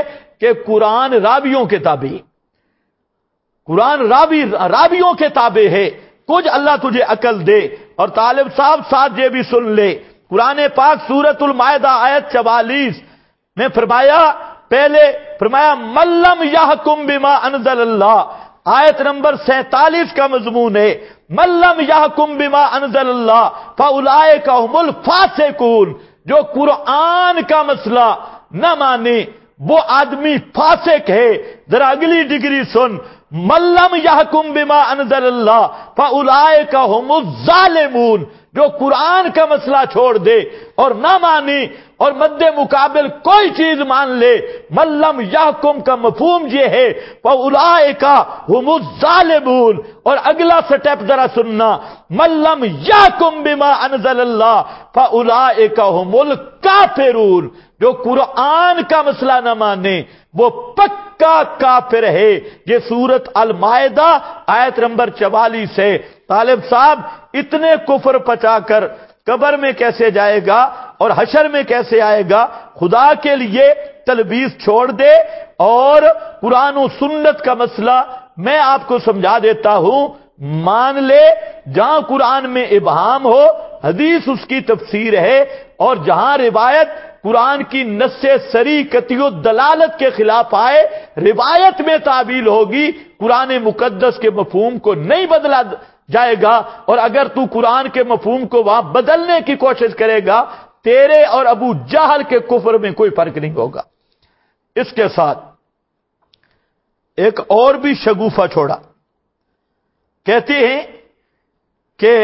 کہ قرآن راویوں کے تابع، قرآن راویوں کے تابع ہے، کچھ اللہ تجھے عقل دے۔ اور طالب صاحب ساتھ یہ بھی سن لے، قرآن پاک سورۃ المائدہ آیت 44 میں پہلے فرمایا ملم یحکم بما انزل اللہ، آیت نمبر 47 کا مضمون ہے ملم یحکم بما انزل اللہ فاولئک هم الفاسقون، جو قرآن کا مسئلہ نہ مانے وہ آدمی فاسق ہے۔ ذرا اگلی ڈگری سن، ملم یحکم بما انزل اللہ فاولئک هم الظالمون، جو قرآن کا مسئلہ چھوڑ دے اور نہ مانے اور مد مقابل کوئی چیز مان لے، ملم یحکم کا مفہوم یہ ہے فاولئک هم الظالمون۔ اور اگلا سٹیپ ذرا سننا، ملم یحکم بما انزل اللہ فاولئک هم الکافرون، جو قرآن کا مسئلہ نہ مانے وہ پکا کافر ہے۔ یہ سورت المائدہ آیت نمبر 44 ہے۔ طالب صاحب اتنے کفر پچا کر قبر میں کیسے جائے گا اور حشر میں کیسے آئے گا؟ خدا کے لیے تلبیس چھوڑ دے اور قرآن و سنت کا مسئلہ میں آپ کو سمجھا دیتا ہوں، مان لے جہاں قرآن میں ابہام ہو حدیث اس کی تفسیر ہے، اور جہاں روایت قرآن کی نص صریح قطعی دلالت کے خلاف آئے روایت میں تعبیل ہوگی، قرآن مقدس کے مفہوم کو نہیں بدلا جائے گا۔ اور اگر تو قرآن کے مفہوم کو وہاں بدلنے کی کوشش کرے گا تیرے اور ابو جہل کے کفر میں کوئی فرق نہیں ہوگا۔ اس کے ساتھ ایک اور بھی شگوفہ چھوڑا، کہتے ہیں کہ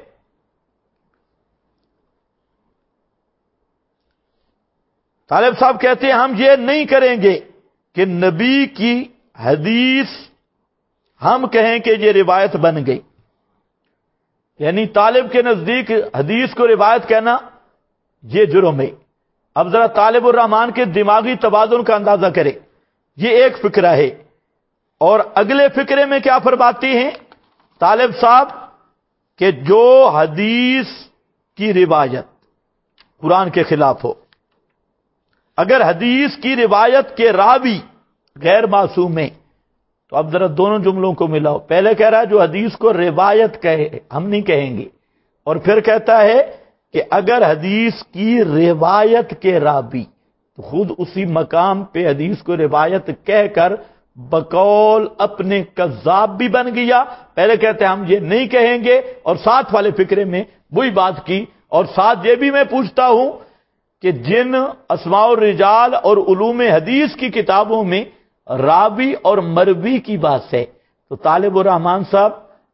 طالب صاحب کہتے ہیں ہم یہ نہیں کریں گے کہ نبی کی حدیث ہم کہیں کہ یہ روایت بن گئی، یعنی طالب کے نزدیک حدیث کو روایت کہنا یہ جرم ہے۔ اب ذرا طالب الرحمان کے دماغی توازن کا اندازہ کرے، یہ ایک فکرہ ہے، اور اگلے فکرے میں کیا فرماتی ہیں طالب صاحب کہ جو حدیث کی روایت قرآن کے خلاف ہو، اگر حدیث کی روایت کے راوی غیر معصوم ہیں، تو اب ذرا دونوں جملوں کو ملاؤ۔ پہلے کہہ رہا ہے جو حدیث کو روایت کہے ہم نہیں کہیں گے، اور پھر کہتا ہے کہ اگر حدیث کی روایت کے راوی، تو خود اسی مقام پہ حدیث کو روایت کہہ کر بقول اپنے کذاب بھی بن گیا۔ پہلے کہتے ہیں ہم یہ نہیں کہیں گے، اور ساتھ والے فکرے میں وہی بات کی۔ اور ساتھ یہ بھی میں پوچھتا ہوں کہ جن اسماء الرجال اور علوم حدیث کی کتابوں میں راوی اور مروی کی بات ہے، تو طالب الرحمان صاحب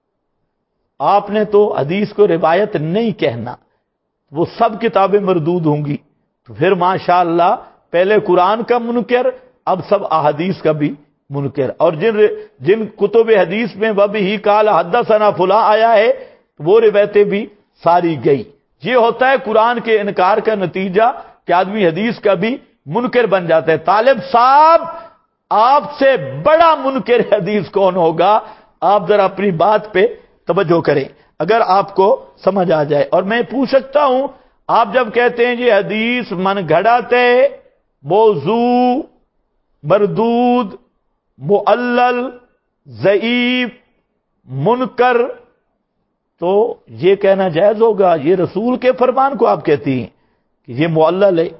آپ نے تو حدیث کو روایت نہیں کہنا، وہ سب کتابیں مردود ہوں گی، تو پھر ماشاءاللہ پہلے قرآن کا منکر اب سب احادیث کا بھی منکر۔ اور جن کتب حدیث میں وبہ قال حدثنا فلاں آیا ہے وہ روایتیں بھی ساری گئی۔ یہ ہوتا ہے قرآن کے انکار کا نتیجہ کہ آدمی حدیث کا بھی منکر بن جاتا ہے۔ طالب صاحب آپ سے بڑا منکر حدیث کون ہوگا؟ آپ ذرا اپنی بات پہ توجہ کریں اگر آپ کو سمجھ آ جائے۔ اور میں پوچھ سکتا ہوں، آپ جب کہتے ہیں یہ حدیث من گھڑت ہے، موضوع، مردود، معلل، ضعیف، منکر، تو یہ کہنا جائز ہوگا؟ یہ رسول کے فرمان کو آپ کہتی ہیں کہ یہ معلل ہے،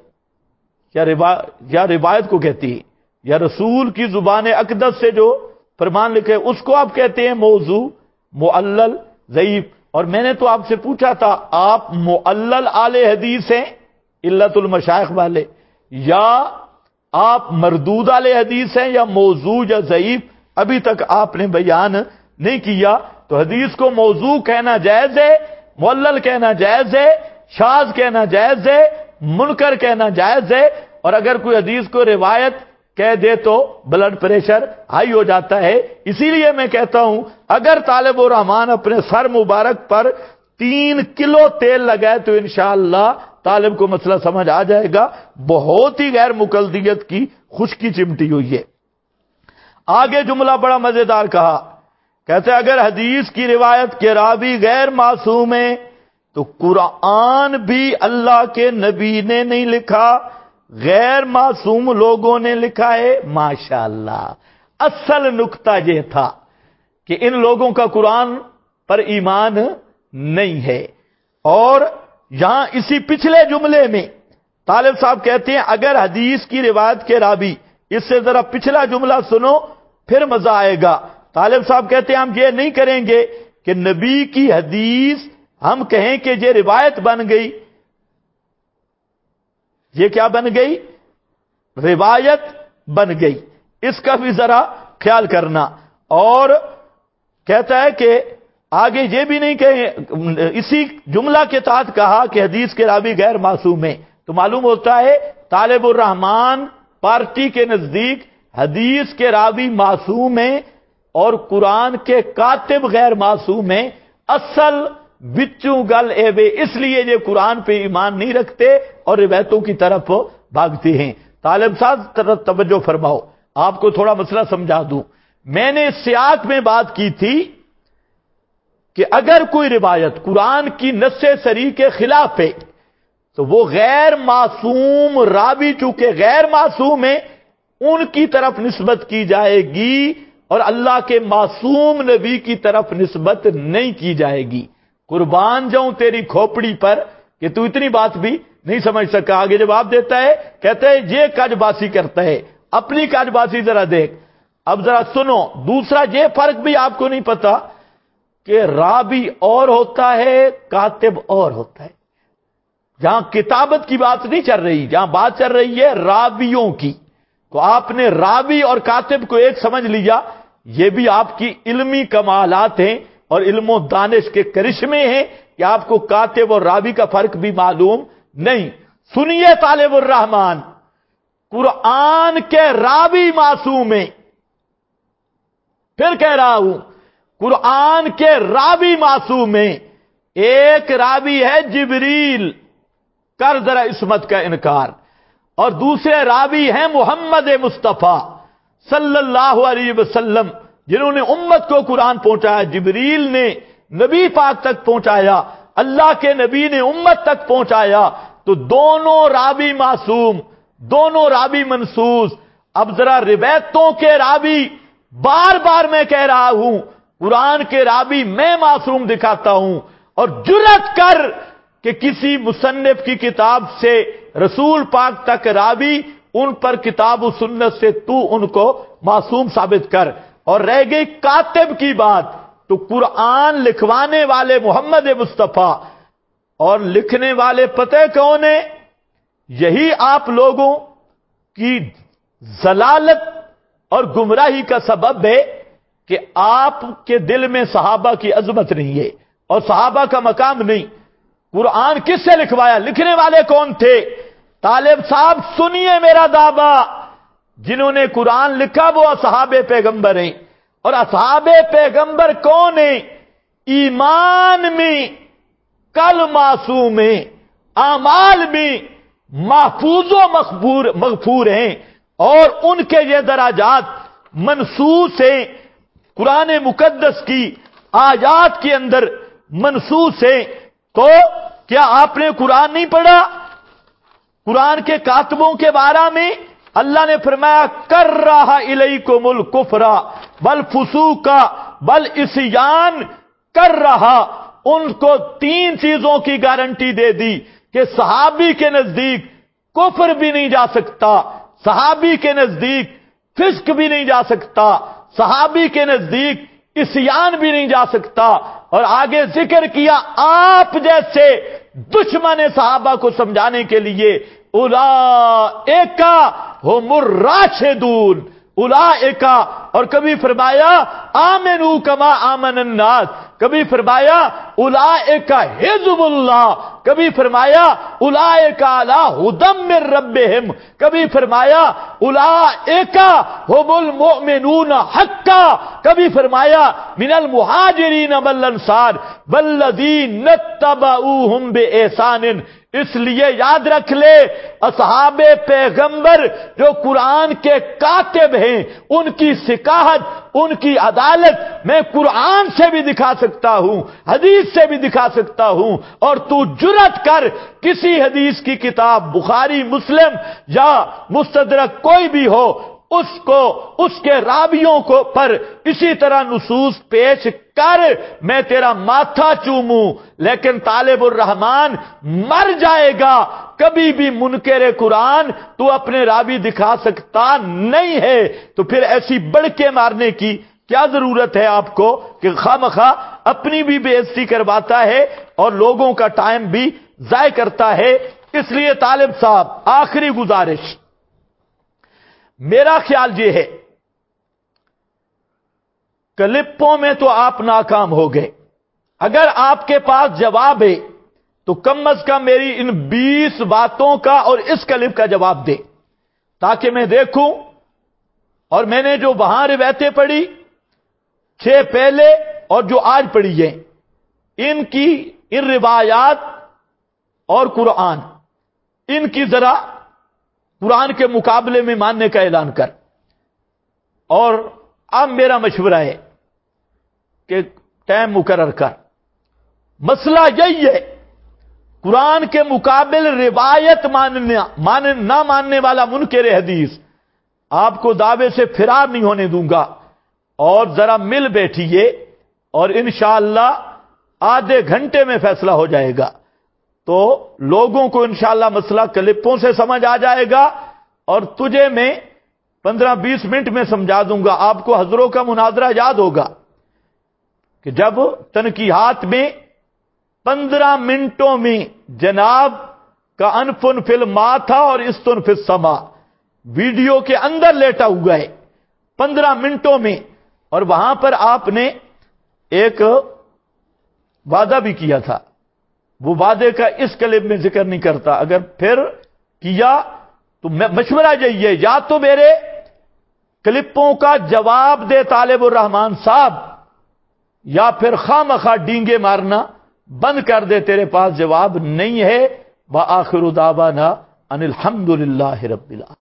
یا روایت کو کہتی ہے، یا رسول کی زبان اقدس سے جو فرمان لکھے اس کو آپ کہتے ہیں موضوع، معلل، ضعیف؟ اور میں نے تو آپ سے پوچھا تھا آپ معلل آل حدیث ہیں علت المشائخ والے، یا آپ مردود آل حدیث ہیں، یا موضوع یا ضعیف؟ ابھی تک آپ نے بیان نہیں کیا۔ تو حدیث کو موضوع کہنا جائز ہے، معلل کہنا جائز ہے، شاذ کہنا جائز ہے، منکر کہنا جائز ہے، اور اگر کوئی حدیث کو روایت کہہ دے تو بلڈ پریشر ہائی ہو جاتا ہے۔ اسی لیے میں کہتا ہوں اگر طالب الرحمان اپنے سر مبارک پر 3 کلو تیل لگائے تو انشاءاللہ طالب کو مسئلہ سمجھ آ جائے گا۔ بہت ہی غیر مقلدیت کی خشکی چمٹی ہوئی ہے۔ آگے جملہ بڑا مزیدار کہا، کہتے اگر حدیث کی روایت کے راوی غیر معصوم ہیں تو قرآن بھی اللہ کے نبی نے نہیں لکھا، غیر معصوم لوگوں نے لکھا ہے؟ ماشاءاللہ، اصل نکتہ یہ تھا کہ ان لوگوں کا قرآن پر ایمان نہیں ہے۔ اور یہاں اسی پچھلے جملے میں طالب صاحب کہتے ہیں اگر حدیث کی روایت کے راوی، اس سے ذرا پچھلا جملہ سنو پھر مزہ آئے گا۔ طالب صاحب کہتے ہیں ہم یہ نہیں کریں گے کہ نبی کی حدیث ہم کہیں کہ یہ روایت بن گئی، یہ کیا بن گئی؟ روایت بن گئی، اس کا بھی ذرا خیال کرنا۔ اور کہتا ہے کہ آگے یہ بھی نہیں کہیں، اسی جملہ کے تحت کہا کہ حدیث کے راوی غیر معصوم ہیں، تو معلوم ہوتا ہے طالب الرحمان پارٹی کے نزدیک حدیث کے راوی معصوم ہیں اور قرآن کے کاتب غیر معصوم ہیں۔ اصل بچوں گل اے بے، اس لیے یہ قرآن پہ ایمان نہیں رکھتے اور روایتوں کی طرف بھاگتے ہیں۔ طالب صاحب توجہ فرماؤ، آپ کو تھوڑا مسئلہ سمجھا دوں۔ میں نے اس سیاق میں بات کی تھی کہ اگر کوئی روایت قرآن کی نص صریح کے خلاف ہے تو وہ غیر معصوم راوی چونکہ غیر معصوم ہیں ان کی طرف نسبت کی جائے گی اور اللہ کے معصوم نبی کی طرف نسبت نہیں کی جائے گی۔ قربان جاؤں تیری کھوپڑی پر کہ تو اتنی بات بھی نہیں سمجھ سکا۔ آگے جواب دیتا ہے، کہتا ہے یہ کج باسی کرتا ہے، اپنی کج باسی ذرا دیکھ۔ اب ذرا سنو، دوسرا یہ فرق بھی آپ کو نہیں پتا کہ راوی اور ہوتا ہے، کاتب اور ہوتا ہے۔ جہاں کتابت کی بات نہیں چل رہی، جہاں بات چل رہی ہے راویوں کی، تو آپ نے راوی اور کاتب کو ایک سمجھ لیا، یہ بھی آپ کی علمی کمالات ہیں اور علم و دانش کے کرشمے ہیں کہ آپ کو کاتب اور راوی کا فرق بھی معلوم نہیں۔ سنیے طالب الرحمان، قرآن کے راوی معصوم ہیں، پھر کہہ رہا ہوں قرآن کے راوی معصوم ہیں۔ ایک راوی ہے جبریل، کر ذرا عصمت کا انکار، اور دوسرے راوی ہیں محمد مصطفیٰ صلی اللہ علیہ وسلم جنہوں نے امت کو قرآن پہنچایا۔ جبریل نے نبی پاک تک پہنچایا، اللہ کے نبی نے امت تک پہنچایا، تو دونوں راوی معصوم، دونوں راوی منصوص۔ اب ذرا روایتوں کے راوی، بار بار میں کہہ رہا ہوں قرآن کے راوی میں معصوم دکھاتا ہوں، اور جرأت کر کہ کسی مصنف کی کتاب سے رسول پاک تک راوی، ان پر کتاب و سنت سے تو ان کو معصوم ثابت کر۔ اور رہ گئی کاتب کی بات، تو قرآن لکھوانے والے محمد مصطفیٰ اور لکھنے والے پتہ کون ہیں؟ یہی آپ لوگوں کی ضلالت اور گمراہی کا سبب ہے کہ آپ کے دل میں صحابہ کی عظمت نہیں ہے اور صحابہ کا مقام نہیں۔ قرآن کس سے لکھوایا؟ لکھنے والے کون تھے؟ طالب صاحب سنیے میرا دعویٰ، جنہوں نے قرآن لکھا وہ اصحاب پیغمبر ہیں۔ اور اصحاب پیغمبر کون ہیں؟ ایمان میں کل معصوم ہیں، اعمال میں محفوظ و مغفور ہیں، اور ان کے یہ درجات منصوص ہیں، قرآن مقدس کی آیات کے اندر منصوص ہیں۔ تو کیا آپ نے قرآن نہیں پڑھا؟ قرآن کے کاتبوں کے بارے میں اللہ نے فرمایا کرہ الیکم الکفر والفسوق والعصیان، کر رہا، ان کو تین چیزوں کی گارنٹی دے دی کہ صحابی کے نزدیک کفر بھی نہیں جا سکتا، صحابی کے نزدیک فسق بھی نہیں جا سکتا، صحابی کے نزدیک عصیان بھی نہیں جا سکتا۔ اور آگے ذکر کیا آپ جیسے دشمن صحابہ کو سمجھانے کے لیے اولئک ھم الراشدون، اولئک، اور کبھی فرمایا آمنوا کما آمن الناس، کبھی فرمایا اولئک حزب اللہ، کبھی فرمایا اولئک علی ھدی من ربہم، کبھی فرمایا اولئک ھم المؤمنون حقا، کبھی فرمایا من المہاجرین والانصار والذین اتبعوہم بإحسان۔ اس لیے یاد رکھ لے، اصحاب پیغمبر جو قرآن کے کاتب ہیں، ان کی ثقافت ان کی عدالت میں قرآن سے بھی دکھا سکتا ہوں، حدیث سے بھی دکھا سکتا ہوں، اور تو جرأت کر کسی حدیث کی کتاب بخاری، مسلم یا مستدرک کوئی بھی ہو، اس کو اس کے راویوں کو پر اسی طرح نصوص پیش کر، میں تیرا ماتھا چوموں، لیکن طالب الرحمن مر جائے گا، کبھی بھی منکر قرآن تو اپنے راوی دکھا سکتا نہیں ہے۔ تو پھر ایسی بڑکے مارنے کی کیا ضرورت ہے آپ کو کہ خواہ اپنی بھی بے عزتی کرواتا ہے اور لوگوں کا ٹائم بھی ضائع کرتا ہے۔ اس لیے طالب صاحب، آخری گزارش میرا خیال یہ ہے، کلپوں میں تو آپ ناکام ہو گئے، اگر آپ کے پاس جواب ہے تو کم از کم میری ان 20 باتوں کا اور اس کلپ کا جواب دے، تاکہ میں دیکھوں۔ اور میں نے جو وہاں روایتیں پڑھی 6 پہلے اور جو آج پڑھی ہیں، ان روایات اور قرآن، ان کی ذرا قرآن کے مقابلے میں ماننے کا اعلان کر۔ اور اب میرا مشورہ ہے کہ ٹائم مقرر کر۔ مسئلہ یہی ہے، قرآن کے مقابل روایت نہ ماننے والا منکر حدیث آپ کو دعوے سے فرار نہیں ہونے دوں گا، اور ذرا مل بیٹھیے اور انشاءاللہ آدھے گھنٹے میں فیصلہ ہو جائے گا۔ تو لوگوں کو انشاءاللہ مسئلہ کلپوں سے سمجھ آ جائے گا، اور تجھے میں 15-20 منٹ میں سمجھا دوں گا۔ آپ کو حضروں کا مناظرہ یاد ہوگا کہ جب تنقیحات میں 15 منٹوں میں جناب کا انفن فی الما تھا اور استن فی السما، ویڈیو کے اندر لیٹا ہوا ہے 15 منٹوں میں، اور وہاں پر آپ نے ایک وعدہ بھی کیا تھا، وہ وعدے کا اس کلپ میں ذکر نہیں کرتا، اگر پھر کیا تو مشورہ یہی ہے، یا تو میرے کلپوں کا جواب دے طالب الرحمان صاحب، یا پھر خواہ ڈینگے مارنا بند کر دے، تیرے پاس جواب نہیں ہے۔ وآخر دعوانا ان الحمدللہ رب العالمین۔